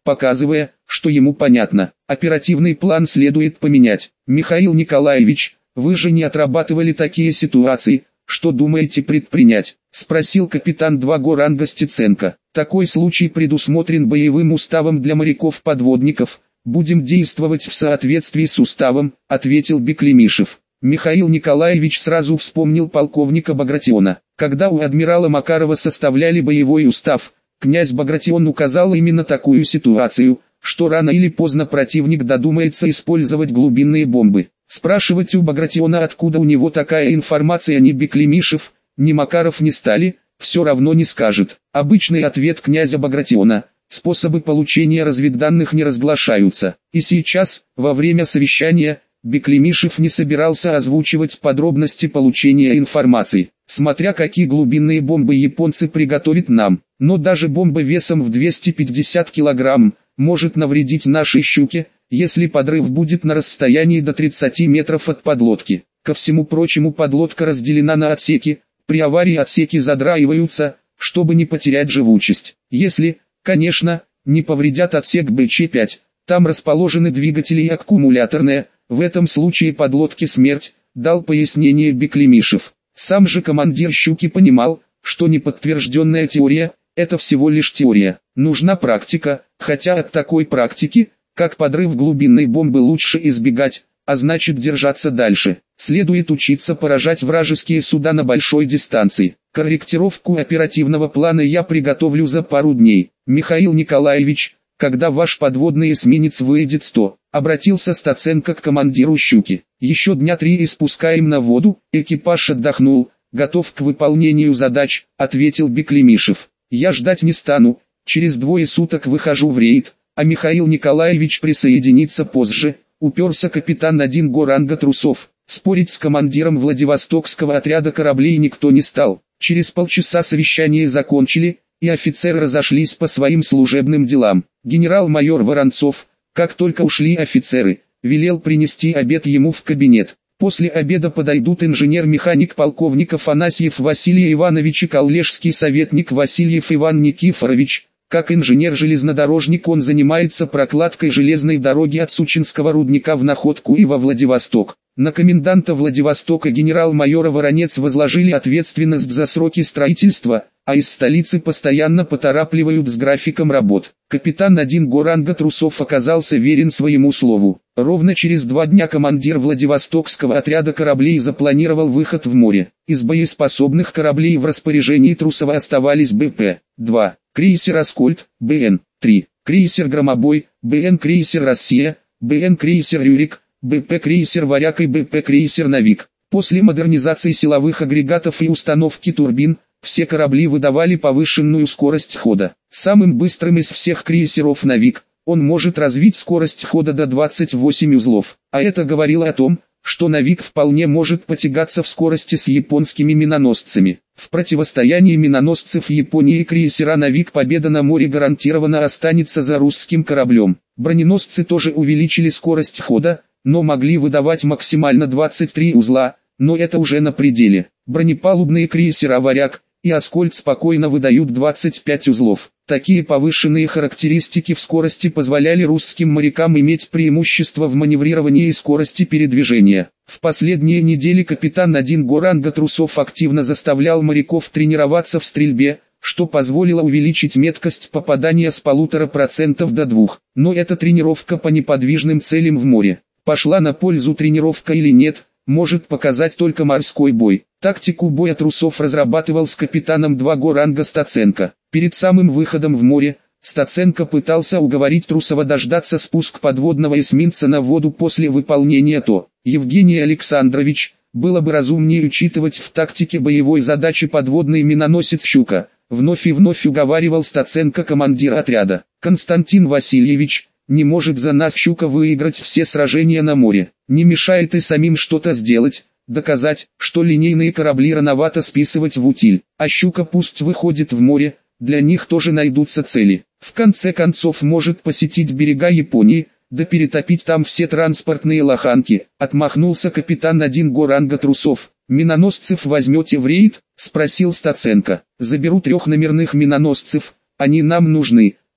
показывая, что ему понятно. Оперативный план следует поменять. Михаил Николаевич, вы же не отрабатывали такие ситуации, что думаете предпринять? Спросил капитан 2 ранга Стеценко. Такой случай предусмотрен боевым уставом для моряков-подводников. Будем действовать в соответствии с уставом, ответил Беклемишев. Михаил Николаевич сразу вспомнил полковника Багратиона. Когда у адмирала Макарова составляли боевой устав, князь Багратион указал именно такую ситуацию, что рано или поздно противник додумается использовать глубинные бомбы. Спрашивать у Багратиона, откуда у него такая информация, ни Беклемишев, ни Макаров не стали, все равно не скажет. Обычный ответ князя Багратиона: способы получения разведданных не разглашаются. И сейчас, во время совещания, Беклемишев не собирался озвучивать подробности получения информации. Смотря какие глубинные бомбы японцы приготовят нам, но даже бомба весом в 250 килограмм может навредить нашей «Щуке», если подрыв будет на расстоянии до 30 метров от подлодки. Ко всему прочему, подлодка разделена на отсеки, при аварии отсеки задраиваются, чтобы не потерять живучесть. Если, конечно, не повредят отсек БЧ-5, там расположены двигатели и аккумуляторные, в этом случае подлодке смерть, дал пояснение Беклемишев. Сам же командир «Щуки» понимал, что неподтвержденная теория – это всего лишь теория. Нужна практика, хотя от такой практики, как подрыв глубинной бомбы, лучше избегать, а значит держаться дальше. Следует учиться поражать вражеские суда на большой дистанции. Корректировку оперативного плана я приготовлю за пару дней. Михаил Николаевич, когда ваш подводный эсминец выйдет 100, обратился Стаценко к командиру «Щуки». Еще дня 3 и спускаем на воду, экипаж отдохнул, готов к выполнению задач, ответил Беклемишев. Я ждать не стану, через 2 суток выхожу в рейд, а Михаил Николаевич присоединится позже, уперся капитан 1 ранга Трусов. Спорить с командиром Владивостокского отряда кораблей никто не стал. Через полчаса совещание закончили, и офицеры разошлись по своим служебным делам. Генерал-майор Воронцов, как только ушли офицеры, велел принести обед ему в кабинет. После обеда подойдут инженер-механик полковник Афанасьев Василий Иванович и коллежский советник Васильев Иван Никифорович. Как инженер-железнодорожник он занимается прокладкой железной дороги от Сучинского рудника в Находку и во Владивосток. На коменданта Владивостока генерал-майора Воронец возложили ответственность за сроки строительства, а из столицы постоянно поторапливают с графиком работ. Капитан 1 ранга Трусов оказался верен своему слову. Ровно через 2 дня командир Владивостокского отряда кораблей запланировал выход в море. Из боеспособных кораблей в распоряжении Трусова оставались БП-2, крейсер «Аскольд», БН-3, крейсер «Громобой», БН-крейсер «Россия», БН-крейсер «Рюрик», БП-крейсер «Варяг» и БП-крейсер «Навик». После модернизации силовых агрегатов и установки турбин, все корабли выдавали повышенную скорость хода. Самым быстрым из всех крейсеров «Навик», он может развить скорость хода до 28 узлов. А это говорило о том, что «Навик» вполне может потягаться в скорости с японскими миноносцами. В противостоянии миноносцев Японии и крейсера «Навик» победа на море гарантированно останется за русским кораблем. Броненосцы тоже увеличили скорость хода, но могли выдавать максимально 23 узла, но это уже на пределе. Бронепалубные крейсера «Варяг» и «Аскольд» спокойно выдают 25 узлов. Такие повышенные характеристики в скорости позволяли русским морякам иметь преимущество в маневрировании и скорости передвижения. В последние недели капитан 1 ранга Трусов активно заставлял моряков тренироваться в стрельбе, что позволило увеличить меткость попадания с 1,5% до 2%. Но эта тренировка по неподвижным целям в море, пошла на пользу тренировка или нет, может показать только морской бой. Тактику боя Трусов разрабатывал с капитаном 2 ранга Стаценко. Перед самым выходом в море, Стаценко пытался уговорить Трусова дождаться спуск подводного эсминца на воду после выполнения ТО. Евгений Александрович, было бы разумнее учитывать в тактике боевой задачи подводный миноносец «Щука», вновь и вновь уговаривал Стаценко командир отряда. Константин Васильевич, не может за нас «Щука» выиграть все сражения на море. Не мешает и самим что-то сделать, доказать, что линейные корабли рановато списывать в утиль, а «Щука» пусть выходит в море, для них тоже найдутся цели. В конце концов может посетить берега Японии, да перетопить там все транспортные лоханки, отмахнулся капитан 1 ранга Трусов. «Миноносцев возьмете в рейд?» – спросил Стаценко. «Заберу 3 номерных миноносцев, они нам нужны,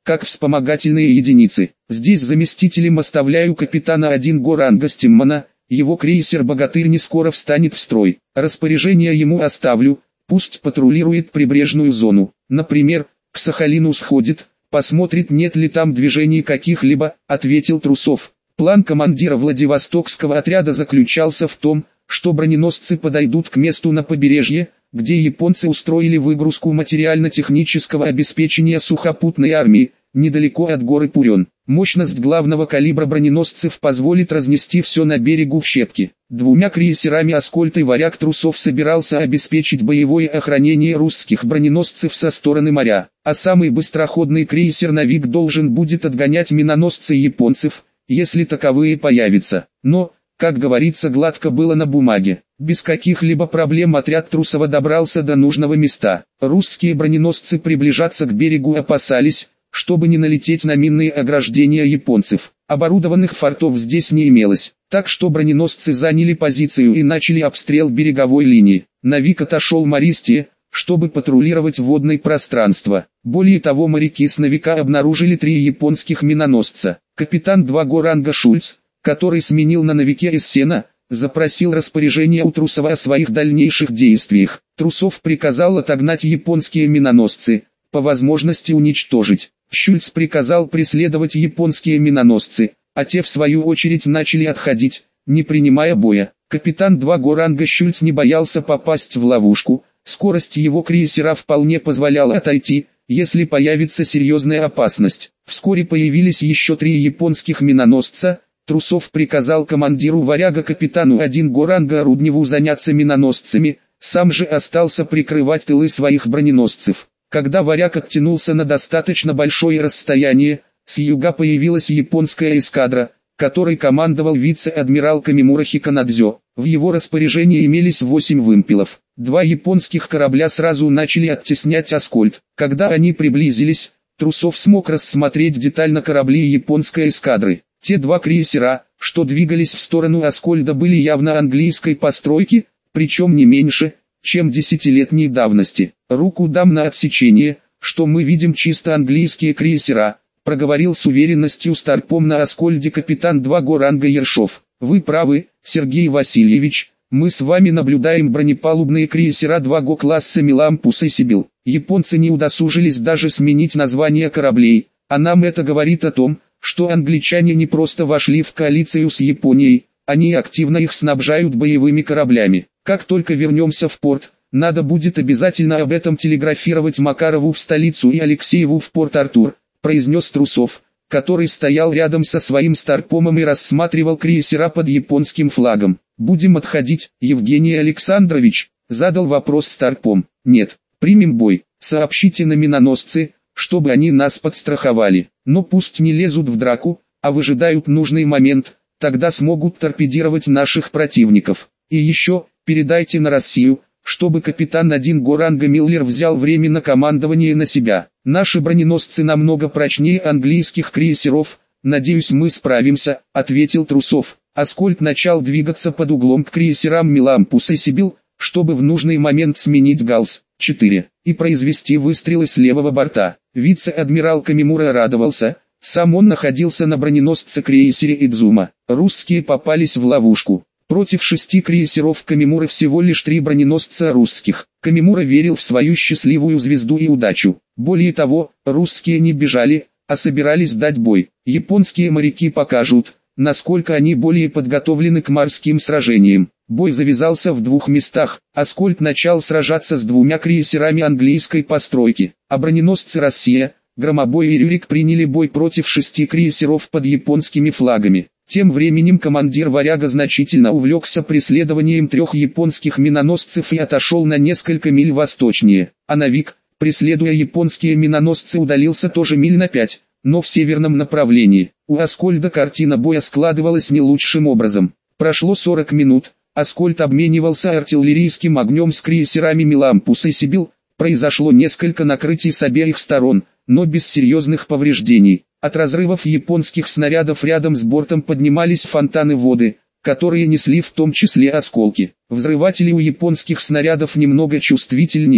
как вспомогательные единицы. Здесь заместителем оставляю капитана 1 го ранга Стиммана, его крейсер «Богатырь» не скоро встанет в строй. Распоряжение ему оставлю, пусть патрулирует прибрежную зону. Например, к Сахалину сходит, посмотрит, нет ли там движений каких-либо, ответил Трусов. План командира Владивостокского отряда заключался в том, что броненосцы подойдут к месту на побережье, где японцы устроили выгрузку материально-технического обеспечения сухопутной армии, недалеко от горы Пурен. Мощность главного калибра броненосцев позволит разнести все на берегу в щепки. 2 крейсерами «Аскольд» и «Варяг» Трусов собирался обеспечить боевое охранение русских броненосцев со стороны моря, а самый быстроходный крейсер «Навик» должен будет отгонять миноносцы японцев, если таковые появятся. Но, как говорится, гладко было на бумаге. Без каких-либо проблем отряд Трусова добрался до нужного места. Русские броненосцы приближаться к берегу опасались, чтобы не налететь на минные ограждения японцев. Оборудованных фортов здесь не имелось, так что броненосцы заняли позицию и начали обстрел береговой линии. «Навик» отошел Мористе, чтобы патрулировать водное пространство. Более того, моряки с «Навика» обнаружили 3 японских миноносца. Капитан 2 го ранга Шульц, который сменил на «Навике» Эссена, запросил распоряжение у Трусова о своих дальнейших действиях. Трусов приказал отогнать японские миноносцы, по возможности уничтожить. Шульц приказал преследовать японские миноносцы, а те в свою очередь начали отходить, не принимая боя. Капитан 2 го ранга Шульц не боялся попасть в ловушку, скорость его крейсера вполне позволяла отойти, если появится серьезная опасность. Вскоре появились еще 3 японских миноносца. Трусов приказал командиру «Варяга» капитану 1 го ранга Рудневу заняться миноносцами, сам же остался прикрывать тылы своих броненосцев. Когда «Варяг» оттянулся на достаточно большое расстояние, с юга появилась японская эскадра, которой командовал вице-адмирал Камимура Хиканадзё. В его распоряжении имелись 8 вымпелов. 2 японских корабля сразу начали оттеснять «Аскольд». Когда они приблизились, Трусов смог рассмотреть детально корабли японской эскадры. Те 2 крейсера, что двигались в сторону «Аскольда», были явно английской постройки, причем не меньше, чем 10-летней давности. «Руку дам на отсечение, что мы видим чисто английские крейсера», проговорил с уверенностью старпом на «Аскольде» капитан 2 го ранга Ершов. «Вы правы, Сергей Васильевич, мы с вами наблюдаем бронепалубные крейсера 2 го класса «Мелампус» и «Сибил». Японцы не удосужились даже сменить название кораблей, а нам это говорит о том, что англичане не просто вошли в коалицию с Японией, они активно их снабжают боевыми кораблями. Как только вернемся в порт, надо будет обязательно об этом телеграфировать Макарову в столицу и Алексееву в Порт-Артур», произнес Трусов, который стоял рядом со своим старпомом и рассматривал крейсера под японским флагом. «Будем отходить, Евгений Александрович?» — задал вопрос старпом. «Нет, примем бой, сообщите на миноносцы, чтобы они нас подстраховали. Но пусть не лезут в драку, а выжидают нужный момент, тогда смогут торпедировать наших противников. И еще, передайте на Россию, чтобы капитан 1 го ранга Миллер взял временно командование на себя. Наши броненосцы намного прочнее английских крейсеров, надеюсь, мы справимся», — ответил Трусов. «Аскольд» начал двигаться под углом к крейсерам «Мелампус» и «Сибил», чтобы в нужный момент сменить галс-4 и произвести выстрелы с левого борта. Вице-адмирал Камимура радовался, сам он находился на броненосце-крейсере «Идзума». Русские попались в ловушку. Против 6 крейсеров Камимуры всего лишь 3 броненосца русских. Камимура верил в свою счастливую звезду и удачу. Более того, русские не бежали, а собирались дать бой. Японские моряки покажут, насколько они более подготовлены к морским сражениям. Бой завязался в 2 местах. «Аскольд» начал сражаться с 2 крейсерами английской постройки, а броненосцы «Россия», «Громобой» и «Рюрик» приняли бой против 6 крейсеров под японскими флагами. Тем временем командир «Варяга» значительно увлекся преследованием 3 японских миноносцев и отошел на несколько миль восточнее, а «Навик», преследуя японские миноносцы, удалился тоже миль на 5, но в северном направлении. У «Аскольда» картина боя складывалась не лучшим образом. Прошло 40 минут, «Аскольд» обменивался артиллерийским огнем с крейсерами «Мелампус» и «Сибил», произошло несколько накрытий с обеих сторон, но без серьезных повреждений. От разрывов японских снарядов рядом с бортом поднимались фонтаны воды, которые несли в том числе осколки. Взрыватели у японских снарядов немного чувствительнее,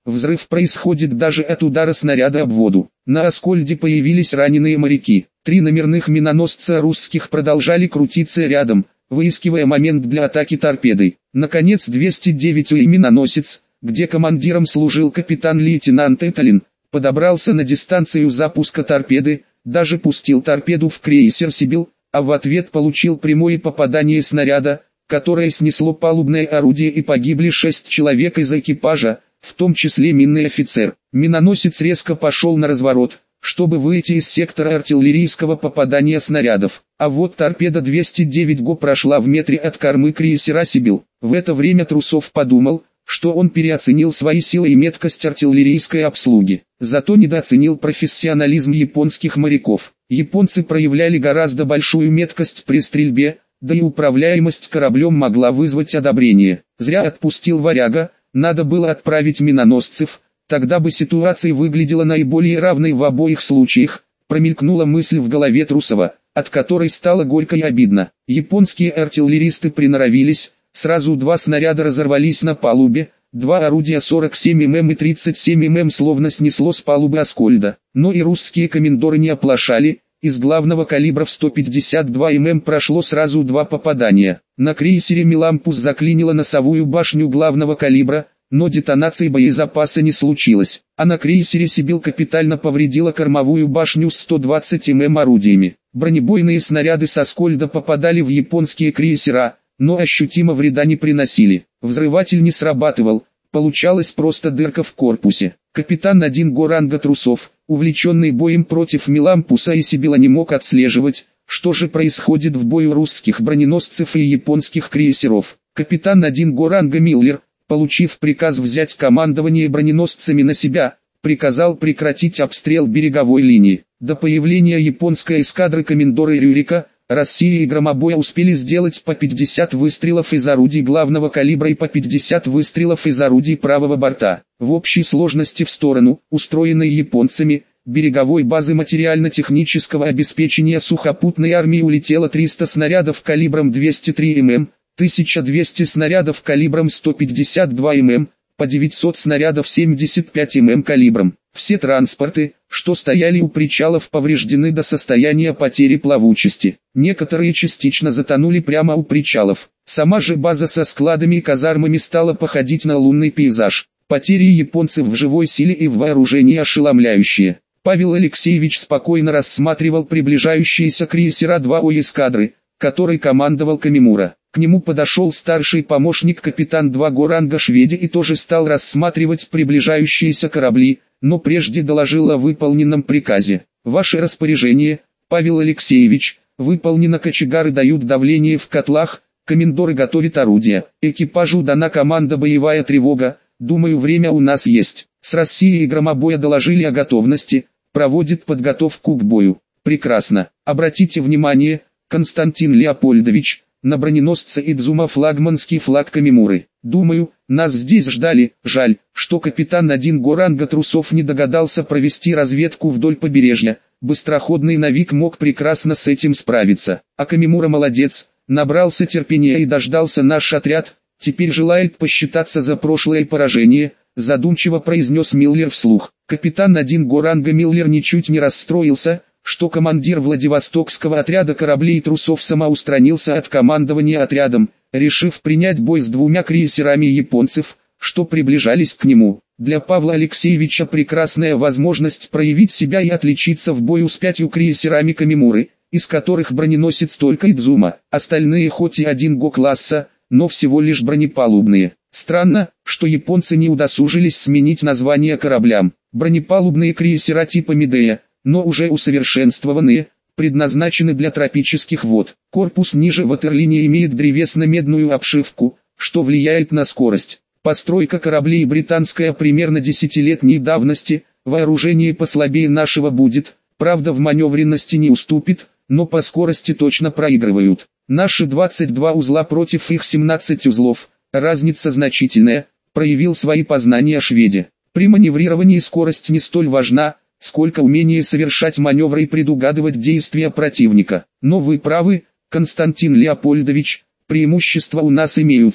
Взрыв происходит даже от удара снаряда об воду. На Аскольде появились раненые моряки. 3 номерных миноносца русских продолжали крутиться рядом, выискивая момент для атаки торпедой. Наконец 209-й миноносец, где командиром служил капитан-лейтенант Эталин, подобрался на дистанцию запуска торпеды, даже пустил торпеду в крейсер «Сибил», а в ответ получил прямое попадание снаряда, которое снесло палубное орудие и погибли 6 человек из экипажа, в том числе минный офицер. Миноносец резко пошел на разворот, чтобы выйти из сектора артиллерийского попадания снарядов. А вот торпеда 209 ГО прошла в метре от кормы крейсера «Сибил». В это время Трусов подумал, что он переоценил свои силы и меткость артиллерийской обслуги. Зато недооценил профессионализм японских моряков. Японцы проявляли гораздо большую меткость при стрельбе, да и управляемость кораблем могла вызвать одобрение. Зря отпустил «Варяга», надо было отправить миноносцев, тогда бы ситуация выглядела наиболее равной в обоих случаях. Промелькнула мысль в голове Трусова, от которой стало горько и обидно. Японские артиллеристы приноровились, сразу 2 снаряда разорвались на палубе, 2 орудия 47 мм и 37 мм словно снесло с палубы Аскольда. Но и русские комендоры не оплошали, из главного калибра в 152 мм прошло сразу 2 попадания. На крейсере «Мелампус» заклинило носовую башню главного калибра, но детонации боезапаса не случилось. А на крейсере «Сибил» капитально повредила кормовую башню с 120 мм орудиями. Бронебойные снаряды с Аскольда попадали в японские крейсера, но ощутимо вреда не приносили. Взрыватель не срабатывал, получалась просто дырка в корпусе. Капитан 1 ГО ранга Трусов, увлеченный боем против «Мелампуса» и «Сибила», не мог отслеживать, что же происходит в бою русских броненосцев и японских крейсеров. Капитан 1 ГО ранга Миллер, получив приказ взять командование броненосцами на себя, приказал прекратить обстрел береговой линии. До появления японской эскадры комендора Рюрика, Россия и Громобоя успели сделать по 50 выстрелов из орудий главного калибра и по 50 выстрелов из орудий правого борта. В общей сложности в сторону, устроенной японцами, береговой базы материально-технического обеспечения сухопутной армии улетело 300 снарядов калибром 203 мм, 1200 снарядов калибром 152 мм, по 900 снарядов 75 мм калибром. Все транспорты, что стояли у причалов, повреждены до состояния потери плавучести. Некоторые частично затонули прямо у причалов. Сама же база со складами и казармами стала походить на лунный пейзаж. Потери японцев в живой силе и в вооружении ошеломляющие. Павел Алексеевич спокойно рассматривал приближающиеся крейсера 2-ой эскадры, которой командовал Камимура. К нему подошел старший помощник капитан 2 ГО ранга Шведи и тоже стал рассматривать приближающиеся корабли, но прежде доложил о выполненном приказе. «Ваше распоряжение, Павел Алексеевич, выполнено. Кочегары дают давление в котлах, комендоры готовят орудия. Экипажу дана команда «Боевая тревога», думаю, время у нас есть. С Россией и Громобоя доложили о готовности, проводит подготовку к бою. Прекрасно. Обратите внимание, Константин Леопольдович, на броненосце Идзума флагманский флаг Камимуры. Думаю, нас здесь ждали. Жаль, что капитан 1 ГО ранга Трусов не догадался провести разведку вдоль побережья. Быстроходный Навик мог прекрасно с этим справиться. А Камимура молодец, набрался терпения и дождался наш отряд. Теперь желает посчитаться за прошлое поражение», задумчиво произнес Миллер вслух. Капитан 1 ГО ранга Миллер ничуть не расстроился, что командир Владивостокского отряда кораблей Трусов самоустранился от командования отрядом, решив принять бой с 2 крейсерами японцев, что приближались к нему. Для Павла Алексеевича прекрасная возможность проявить себя и отличиться в бою с 5 крейсерами Камимуры, из которых броненосец только Идзума, остальные хоть и 1 ГО класса, но всего лишь бронепалубные. Странно, что японцы не удосужились сменить название кораблям. Бронепалубные крейсера типа Медея, но уже усовершенствованные, предназначены для тропических вод. Корпус ниже ватерлинии имеет древесно-медную обшивку, что влияет на скорость. Постройка кораблей британская примерно 10-летней давности, вооружение послабее нашего будет, правда в маневренности не уступит, но по скорости точно проигрывают. Наши 22 узла против их 17 узлов, разница значительная, проявил свои познания Шведи. При маневрировании скорость не столь важна, сколько умение совершать маневры и предугадывать действия противника. Но вы правы, Константин Леопольдович, преимущества у нас имеются,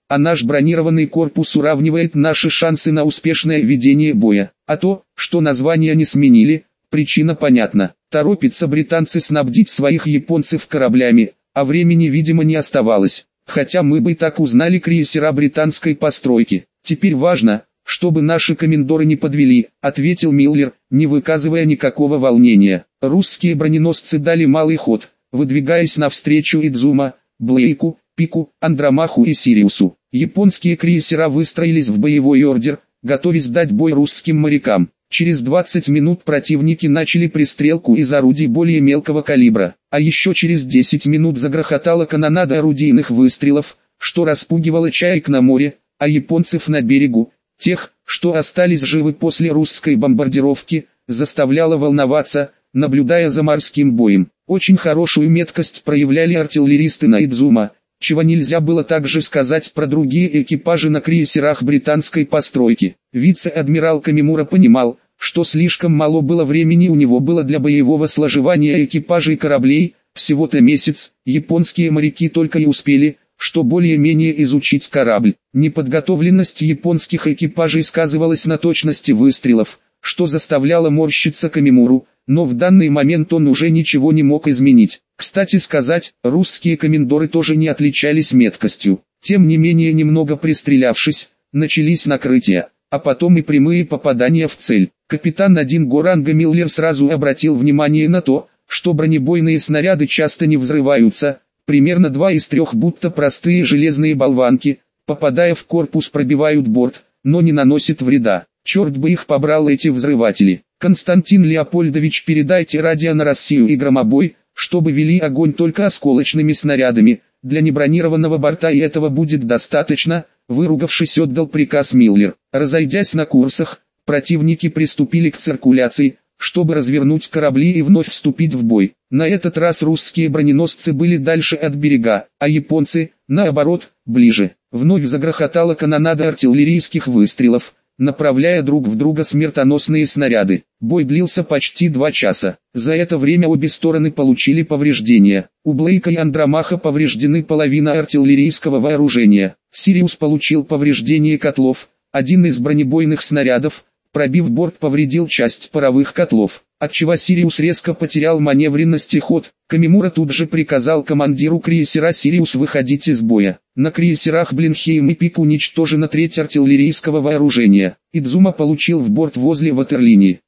а наш бронированный корпус уравнивает наши шансы на успешное ведение боя. А то, что названия не сменили, причина понятна. Торопятся британцы снабдить своих японцев кораблями, а времени видимо не оставалось. Хотя мы бы и так узнали крейсера британской постройки. Теперь важно, чтобы наши комендоры не подвели, ответил Миллер, не выказывая никакого волнения. Русские броненосцы дали малый ход, выдвигаясь навстречу Идзума, Блейку, Пику, Андромаху и Сириусу. Японские крейсера выстроились в боевой ордер, готовясь дать бой русским морякам. Через 20 минут противники начали пристрелку из орудий более мелкого калибра, а еще через 10 минут загрохотала канонада орудийных выстрелов, что распугивало чаек на море, а японцев на берегу, тех, что остались живы после русской бомбардировки, заставляло волноваться, наблюдая за морским боем. Очень хорошую меткость проявляли артиллеристы на Идзума, чего нельзя было также сказать про другие экипажи на крейсерах британской постройки. Вице-адмирал Камимура понимал, что слишком мало было времени у него было для боевого сложевания экипажей кораблей, всего-то месяц, японские моряки только и успели, что более-менее изучить корабль. Неподготовленность японских экипажей сказывалась на точности выстрелов, что заставляло морщиться Камимуру, но в данный момент он уже ничего не мог изменить. Кстати сказать, русские комендоры тоже не отличались меткостью. Тем не менее, немного пристрелявшись, начались накрытия, а потом и прямые попадания в цель. Капитан 1 Горанга Миллер сразу обратил внимание на то, что бронебойные снаряды часто не взрываются, примерно 2 из 3 будто простые железные болванки, попадая в корпус пробивают борт, но не наносят вреда. Черт бы их побрал эти взрыватели. Константин Леопольдович, передайте радио на Россию и громобой, чтобы вели огонь только осколочными снарядами, для небронированного борта и этого будет достаточно, выругавшись отдал приказ Миллер. Разойдясь на курсах, противники приступили к циркуляции, чтобы развернуть корабли и вновь вступить в бой. На этот раз русские броненосцы были дальше от берега, а японцы, наоборот, ближе. Вновь загрохотала канонада артиллерийских выстрелов, направляя друг в друга смертоносные снаряды. Бой длился почти 2 часа. За это время обе стороны получили повреждения. У Блейка и Андромаха повреждены половина артиллерийского вооружения. Сириус получил повреждение котлов. Один из бронебойных снарядов, пробив борт, повредил часть паровых котлов, отчего Сириус резко потерял маневренность и ход. Камимура тут же приказал командиру крейсера Сириус выходить из боя. На крейсерах Блинхейм и Пик уничтожена треть артиллерийского вооружения. Идзума получил в борт возле ватерлинии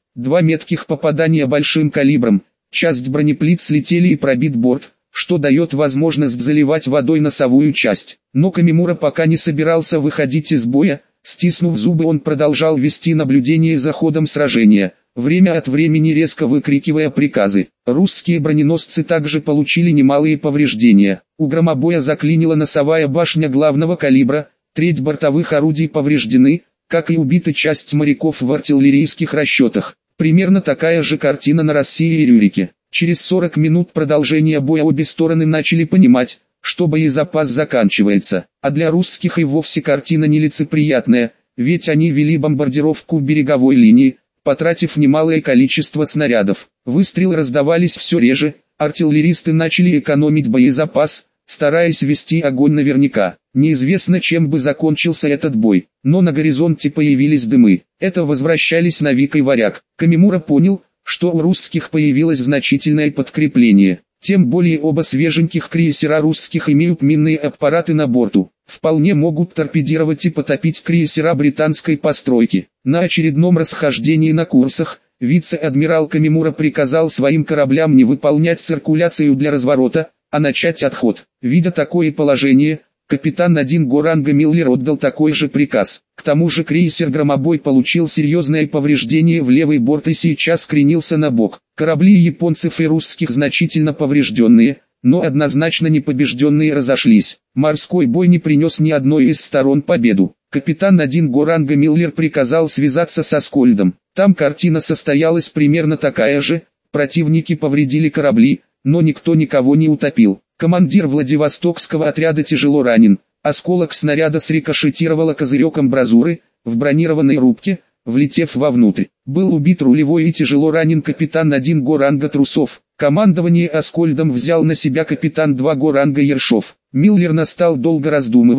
2 метких попадания большим калибром, часть бронеплит слетели и пробит борт, что дает возможность заливать водой носовую часть. Но Камимура пока не собирался выходить из боя. Стиснув зубы, он продолжал вести наблюдение за ходом сражения, время от времени резко выкрикивая приказы. Русские броненосцы также получили немалые повреждения. У громобоя заклинила носовая башня главного калибра, треть бортовых орудий повреждены, как и убита часть моряков в артиллерийских расчетах. Примерно такая же картина на России и Рюрике. Через 40 минут продолжения боя обе стороны начали понимать, что боезапас заканчивается, а для русских и вовсе картина нелицеприятная, ведь они вели бомбардировку береговой линии, потратив немалое количество снарядов. Выстрелы раздавались все реже, артиллеристы начали экономить боезапас, стараясь вести огонь наверняка. Неизвестно, чем бы закончился этот бой, но на горизонте появились дымы. Это возвращались Навик и Варяг. Камимура понял, что у русских появилось значительное подкрепление. Тем более оба свеженьких крейсера русских имеют минные аппараты на борту. Вполне могут торпедировать и потопить крейсера британской постройки. На очередном расхождении на курсах, вице-адмирал Камимура приказал своим кораблям не выполнять циркуляцию для разворота, а начать отход. Видя такое положение, капитан 1 Горанга Миллер отдал такой же приказ. К тому же крейсер «Громобой» получил серьезное повреждение в левый борт и сейчас кренился на бок. Корабли японцев и русских значительно поврежденные, но однозначно не побежденные разошлись. Морской бой не принес ни одной из сторон победу. Капитан 1 Горанга Миллер приказал связаться со Скольдом. Там картина состоялась примерно такая же, противники повредили корабли, но никто никого не утопил. Командир Владивостокского отряда тяжело ранен, осколок снаряда срикошетировало козырек амбразуры, в бронированной рубке, влетев вовнутрь. Был убит рулевой и тяжело ранен капитан 1 Горанга Трусов. Командование Аскольдом взял на себя капитан 2 Горанга Ершов. Миллер стал долго раздумывать,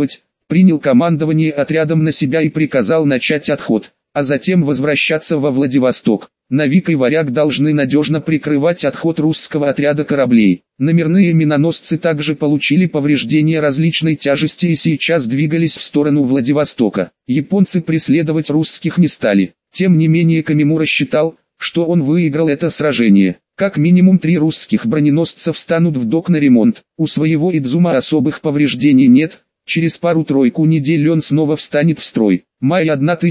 принял командование отрядом на себя и приказал начать отход, а затем возвращаться во Владивосток. Навик и Варяг должны надежно прикрывать отход русского отряда кораблей. Номерные миноносцы также получили повреждения различной тяжести и сейчас двигались в сторону Владивостока. Японцы преследовать русских не стали. Тем не менее Камимура считал, что он выиграл это сражение. Как минимум 3 русских броненосца встанут в док на ремонт. У своего Идзума особых повреждений нет. Через пару-тройку недель он снова встанет в строй. Май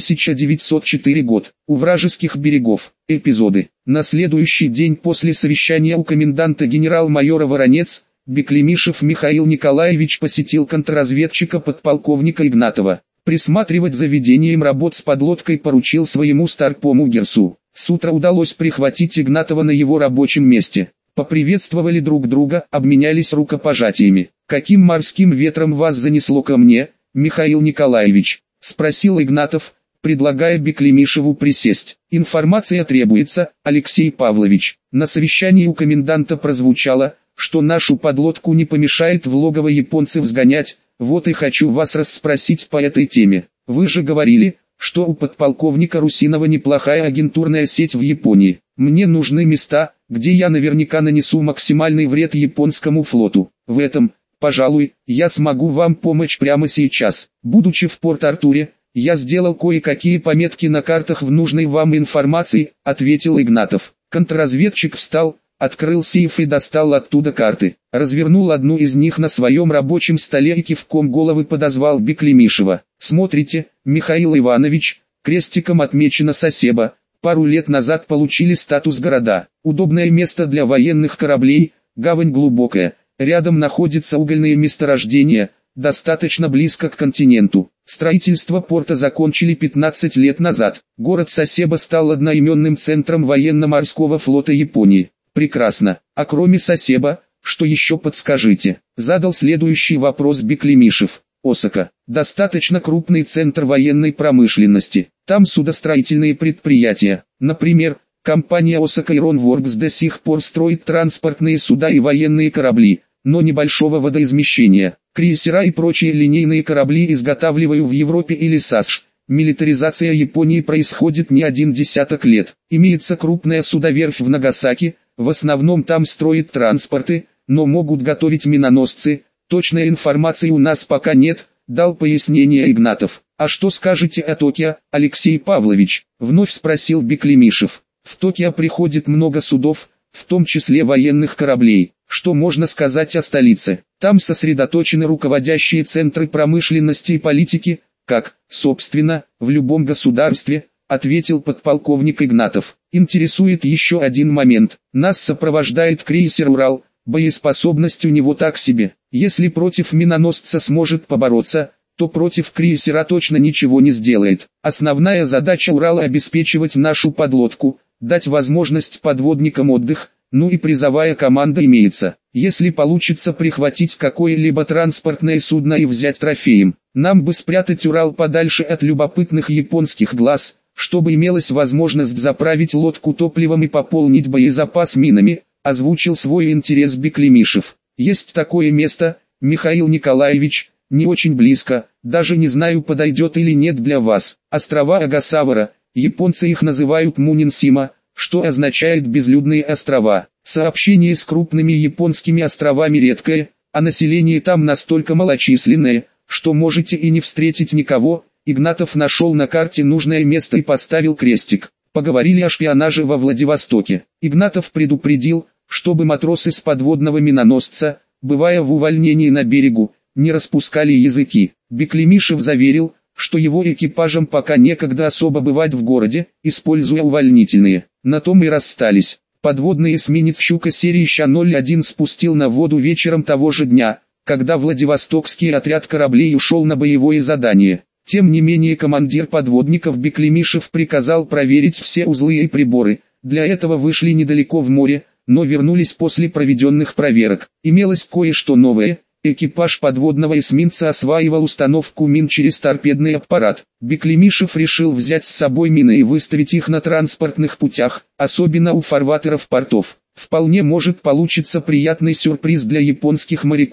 1904 год. У вражеских берегов. Эпизоды. На следующий день после совещания у коменданта генерал-майора Воронец, Беклемишев Михаил Николаевич посетил контрразведчика подполковника Игнатова. Присматривать за ведением работ с подлодкой поручил своему старпому Герсу. С утра удалось прихватить Игнатова на его рабочем месте. Поприветствовали друг друга, обменялись рукопожатиями. «Каким морским ветром вас занесло ко мне, Михаил Николаевич?» – спросил Игнатов, предлагая Беклемишеву присесть. «Информация требуется, Алексей Павлович». На совещании у коменданта прозвучало, что нашу подлодку не помешает в логово японцев сгонять, вот и хочу вас расспросить по этой теме. Вы же говорили, что у подполковника Русинова неплохая агентурная сеть в Японии. Мне нужны места, где я наверняка нанесу максимальный вред японскому флоту. В этом, пожалуй, я смогу вам помочь прямо сейчас. Будучи в Порт-Артуре, я сделал кое-какие пометки на картах в нужной вам информации, ответил Игнатов. Контрразведчик встал, открыл сейф и достал оттуда карты. Развернул одну из них на своем рабочем столе и кивком головы подозвал Беклемишева. «Смотрите, Михаил Иванович, крестиком отмечено Сасеба. Пару лет назад получили статус города. Удобное место для военных кораблей, гавань глубокая. Рядом находятся угольные месторождения, достаточно близко к континенту. Строительство порта закончили 15 лет назад. Город Сасеба стал одноименным центром военно-морского флота Японии. Прекрасно. А кроме Сасеба, что еще подскажите?» Задал следующий вопрос Беклемишев. «Осака. Достаточно крупный центр военной промышленности. Там судостроительные предприятия. Например, компания Osaka Iron Works до сих пор строит транспортные суда и военные корабли, но небольшого водоизмещения. Крейсера и прочие линейные корабли изготавливаю в Европе или САСШ. Милитаризация Японии происходит не 1 десяток лет. Имеется крупная судоверфь в Нагасаки, в основном там строят транспорты, но могут готовить миноносцы. Точной информации у нас пока нет», — дал пояснение Игнатов. «А что скажете о Токио, Алексей Павлович?» — вновь спросил Беклемишев. «В Токио приходит много судов, в том числе военных кораблей. Что можно сказать о столице? Там сосредоточены руководящие центры промышленности и политики, как, собственно, в любом государстве», — ответил подполковник Игнатов. «Интересует еще один момент. Нас сопровождает крейсер «Урал», боеспособность у него так себе. Если против миноносца сможет побороться, то против крейсера точно ничего не сделает. Основная задача Урала — обеспечивать нашу подлодку, дать возможность подводникам отдых, ну и призовая команда имеется. Если получится прихватить какое-либо транспортное судно и взять трофеем, нам бы спрятать Урал подальше от любопытных японских глаз, чтобы имелась возможность заправить лодку топливом и пополнить боезапас минами», — озвучил свой интерес Беклемишев. «Есть такое место, Михаил Николаевич, не очень близко, даже не знаю, подойдет или нет для вас. Острова Агасавара, японцы их называют Мунинсима, что означает безлюдные острова. Сообщение с крупными японскими островами редкое, а население там настолько малочисленное, что можете и не встретить никого». Игнатов нашел на карте нужное место и поставил крестик. Поговорили о шпионаже во Владивостоке. Игнатов предупредил, чтобы матросы с подводного миноносца, бывая в увольнении на берегу, не распускали языки. Беклемишев заверил, что его экипажам пока некогда особо бывать в городе, используя увольнительные. На том и расстались. Подводный эсминец «Щука» серии Ща-01 спустил на воду вечером того же дня, когда Владивостокский отряд кораблей ушел на боевое задание. Тем не менее командир подводников Беклемишев приказал проверить все узлы и приборы. Для этого вышли недалеко в море, но вернулись после проведенных проверок. Имелось кое-что новое. Экипаж подводного эсминца осваивал установку мин через торпедный аппарат. Беклемишев решил взять с собой мины и выставить их на транспортных путях, особенно у фарватеров портов. Вполне может получиться приятный сюрприз для японских моряков.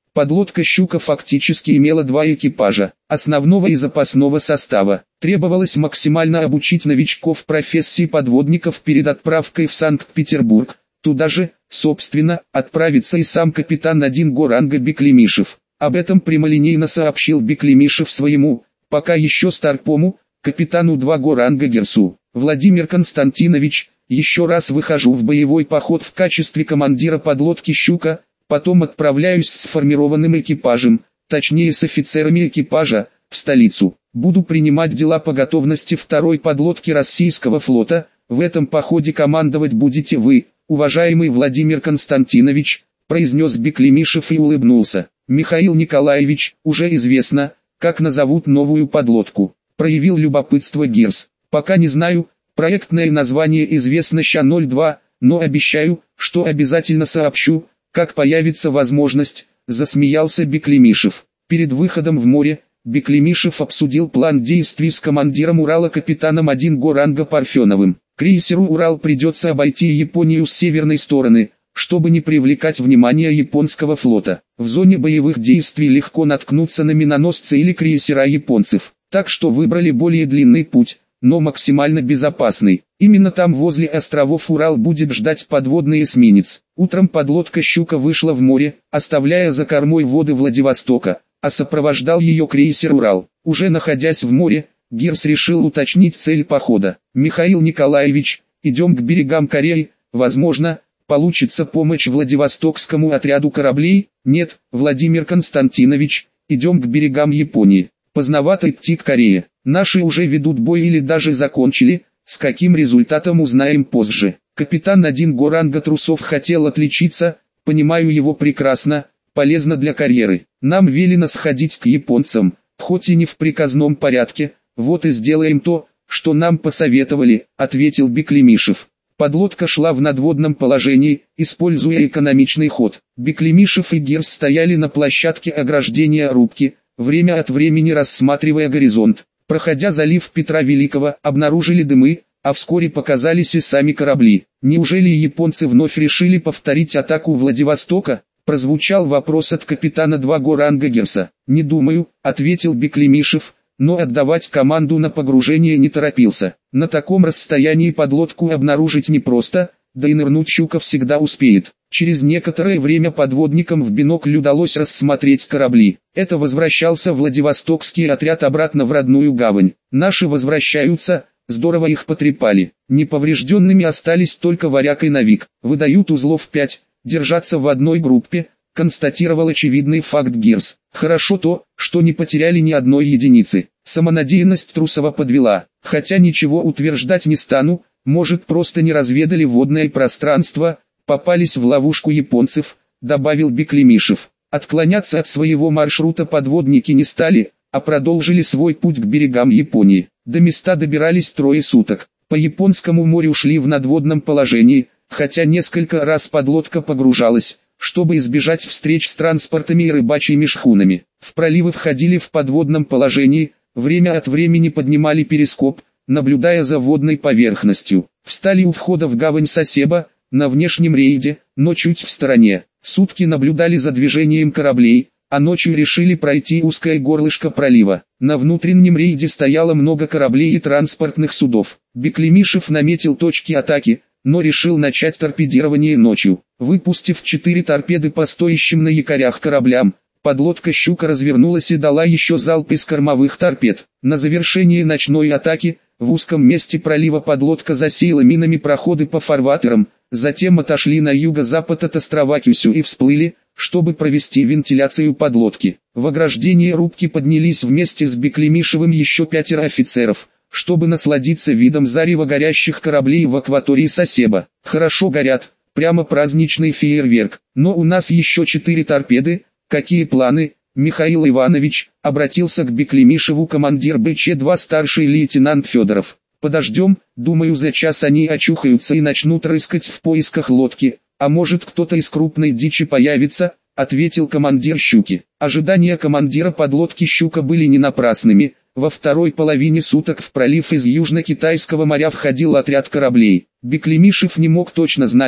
Подлодка «Щука» фактически имела два экипажа, основного и запасного состава. Требовалось максимально обучить новичков профессии подводников перед отправкой в Санкт-Петербург. Туда же, собственно, отправится и сам капитан 1 ранга Беклемишев. Об этом прямолинейно сообщил Беклемишев своему, пока еще старпому, капитану 2 ранга Герсу. Владимир Константинович, еще раз выхожу в боевой поход в качестве командира подлодки «Щука», потом отправляюсь с сформированным экипажем, точнее с офицерами экипажа, в столицу. Буду принимать дела по готовности второй подлодки Российского флота. В этом походе командовать будете вы, уважаемый Владимир Константинович, произнес Беклемишев и улыбнулся. Михаил Николаевич, уже известно, как назовут новую подлодку. Проявил любопытство Гирс. Пока не знаю, проектное название известно Ща-02, но обещаю, что обязательно сообщу, как появится возможность, засмеялся Беклемишев. Перед выходом в море, Беклемишев обсудил план действий с командиром Урала капитаном 1 ранга Парфеновым. Крейсеру «Урал» придется обойти Японию с северной стороны, чтобы не привлекать внимание японского флота. В зоне боевых действий легко наткнуться на миноносцы или крейсера японцев, так что выбрали более длинный путь, но максимально безопасный. Именно там возле островов Урал будет ждать подводный эсминец. Утром подлодка «Щука» вышла в море, оставляя за кормой воды Владивостока, а сопровождал ее крейсер «Урал». Уже находясь в море, Гирс решил уточнить цель похода. «Михаил Николаевич, идем к берегам Кореи, возможно, получится помощь Владивостокскому отряду кораблей?» «Нет, Владимир Константинович, идем к берегам Японии. Поздновато идти к Корее. Наши уже ведут бой или даже закончили, с каким результатом узнаем позже. Капитан 1 ранга Трусов хотел отличиться, понимаю его прекрасно, полезно для карьеры. Нам велено сходить к японцам, хоть и не в приказном порядке, вот и сделаем то, что нам посоветовали», — ответил Беклемишев. Подлодка шла в надводном положении, используя экономичный ход. Беклемишев и Гирс стояли на площадке ограждения рубки, время от времени рассматривая горизонт. Проходя залив Петра Великого, обнаружили дымы, а вскоре показались и сами корабли. «Неужели японцы вновь решили повторить атаку Владивостока?» — прозвучал вопрос от капитана 2 ранга Гирса. «Не думаю», — ответил Беклемишев, но отдавать команду на погружение не торопился. На таком расстоянии подлодку обнаружить непросто, да и нырнуть «Щука» всегда успеет. Через некоторое время подводникам в бинокль удалось рассмотреть корабли. Это возвращался Владивостокский отряд обратно в родную гавань. «Наши возвращаются, здорово их потрепали. Неповрежденными остались только Варяг и Навик. Выдают узлов 5, держаться в одной группе», — констатировал очевидный факт Гирс. «Хорошо то, что не потеряли ни одной единицы». Самонадеянность Трусова подвела. «Хотя ничего утверждать не стану, может просто не разведали водное пространство, попались в ловушку японцев», — добавил Беклемишев. Отклоняться от своего маршрута подводники не стали, а продолжили свой путь к берегам Японии. До места добирались 3 суток. По Японскому морю шли в надводном положении, хотя несколько раз подлодка погружалась, чтобы избежать встреч с транспортами и рыбачьими шхунами. В проливы входили в подводном положении, время от времени поднимали перископ, наблюдая за водной поверхностью. Встали у входа в гавань Сасеба, на внешнем рейде, но чуть в стороне. Сутки наблюдали за движением кораблей, а ночью решили пройти узкое горлышко пролива. На внутреннем рейде стояло много кораблей и транспортных судов. Беклемишев наметил точки атаки, но решил начать торпедирование ночью. Выпустив 4 торпеды по стоящим на якорях кораблям, подлодка «Щука» развернулась и дала еще залп из кормовых торпед. На завершение ночной атаки, в узком месте пролива подлодка засеяла минами проходы по фарватерам, затем отошли на юго-запад от острова Кюсю и всплыли, чтобы провести вентиляцию подлодки. В ограждение рубки поднялись вместе с Беклемишевым еще 5 офицеров, чтобы насладиться видом зарева горящих кораблей в акватории Сасеба. «Хорошо горят, прямо праздничный фейерверк, но у нас еще 4 торпеды, какие планы?» «Михаил Иванович», — обратился к Беклемишеву командир БЧ-2 старший лейтенант Федоров. «Подождем, думаю за час они очухаются и начнут рыскать в поисках лодки, а может кто-то из крупной дичи появится», — ответил командир «Щуки». Ожидания командира подлодки «Щука» были не напрасными. Во второй половине суток в пролив из Южно-Китайского моря входил отряд кораблей. Беклемишев не мог точно знать,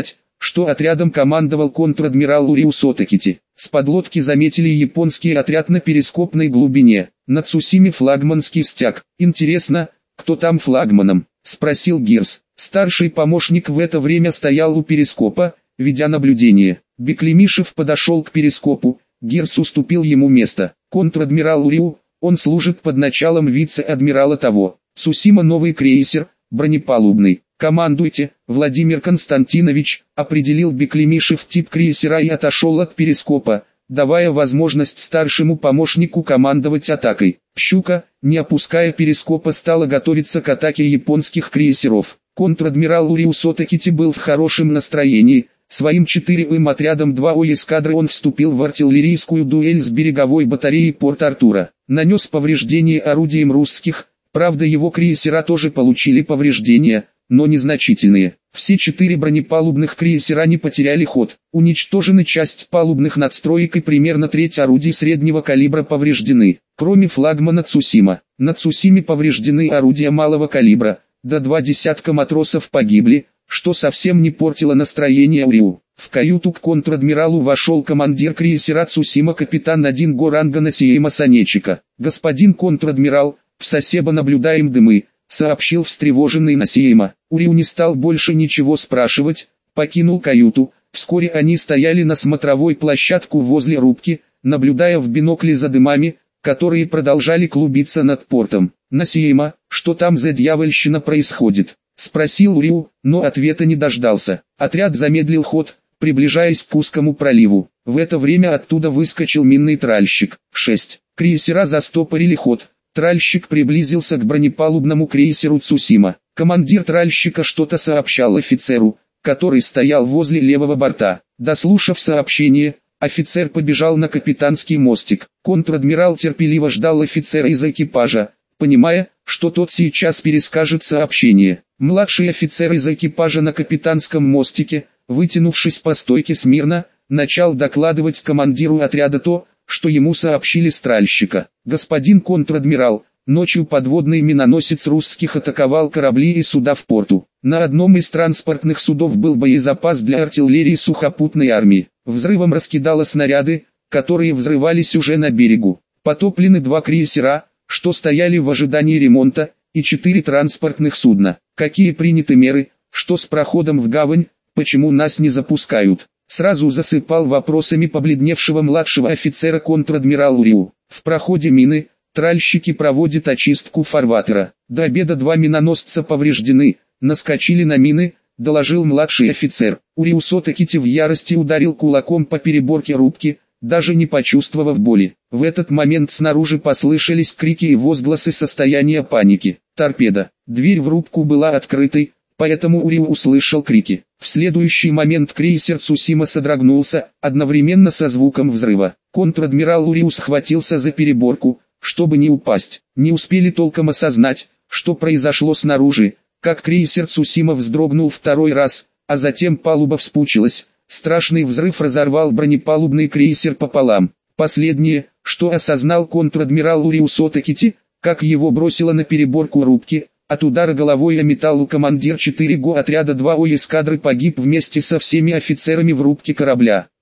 что отрядом командовал контр-адмирал Уриу Сотокити. С подлодки заметили японский отряд на перископной глубине. На Цусиме флагманский стяг. «Интересно, кто там флагманом?» — спросил Гирс. Старший помощник в это время стоял у перископа, ведя наблюдение. Беклемишев подошел к перископу, Гирс уступил ему место. «Контр-адмирал Уриу, он служит под началом вице-адмирала того. Цусима новый крейсер, бронепалубный. Командуйте, Владимир Константинович», — определил Беклемишев тип крейсера и отошел от перископа, давая возможность старшему помощнику командовать атакой. «Щука», не опуская перископа, стала готовиться к атаке японских крейсеров. Контр-адмирал Уриу Сотокити был в хорошем настроении. Своим 4-м отрядом 2-й эскадры он вступил в артиллерийскую дуэль с береговой батареей Порт-Артура. Нанес повреждения орудиям русских, правда его крейсера тоже получили повреждения, но незначительные. Все 4 бронепалубных крейсера не потеряли ход. Уничтожены часть палубных надстроек и примерно треть орудий среднего калибра повреждены. Кроме флагмана Цусима. На Цусиме повреждены орудия малого калибра. До 2 десятка матросов погибли, что совсем не портило настроение Уриу. В каюту к контр-адмиралу вошел командир крейсера Цусима капитан 1 го ранга Насиема Санечика. «Господин контр-адмирал, в Сасебо наблюдаем дымы», — сообщил встревоженный Насиема. Уриу не стал больше ничего спрашивать, покинул каюту. Вскоре они стояли на смотровой площадке возле рубки, наблюдая в бинокле за дымами, которые продолжали клубиться над портом. «Насиема, что там за дьявольщина происходит?» — спросил Уриу, но ответа не дождался. Отряд замедлил ход, приближаясь к узкому проливу. В это время оттуда выскочил минный тральщик. 6. Крейсера застопорили ход. Тральщик приблизился к бронепалубному крейсеру Цусима. Командир тральщика что-то сообщал офицеру, который стоял возле левого борта. Дослушав сообщение, офицер побежал на капитанский мостик. Контр-адмирал терпеливо ждал офицера из экипажа, понимая, что тот сейчас перескажет сообщение. Младший офицер из экипажа на капитанском мостике, вытянувшись по стойке смирно, начал докладывать командиру отряда то, что ему сообщили с тральщика. «Господин контр-адмирал, ночью подводный миноносец русских атаковал корабли и суда в порту. На одном из транспортных судов был боезапас для артиллерии сухопутной армии. Взрывом раскидало снаряды, которые взрывались уже на берегу. Потоплены 2 крейсера, что стояли в ожидании ремонта, и 4 транспортных судна. Какие приняты меры, что с проходом в гавань, почему нас не запускают?» Сразу засыпал вопросами побледневшего младшего офицера контр-адмирал Уриу. «В проходе мины, тральщики проводят очистку фарватера. До обеда 2 миноносца повреждены, наскочили на мины», — доложил младший офицер. Уриу Сотокити в ярости ударил кулаком по переборке рубки, даже не почувствовав боли. В этот момент снаружи послышались крики и возгласы состояния паники. «Торпеда!» Дверь в рубку была открытой, поэтому Уриу услышал крики. В следующий момент крейсер Цусима содрогнулся, одновременно со звуком взрыва. Контр-адмирал Уриу схватился за переборку, чтобы не упасть. Не успели толком осознать, что произошло снаружи, как крейсер Цусима вздрогнул второй раз, а затем палуба вспучилась. Страшный взрыв разорвал бронепалубный крейсер пополам. Последнее, что осознал контр-адмирал Уриу Сотокити, как его бросило на переборку рубки. От удара головой о металл командир 4 го отряда 2-й эскадры погиб вместе со всеми офицерами в рубке корабля.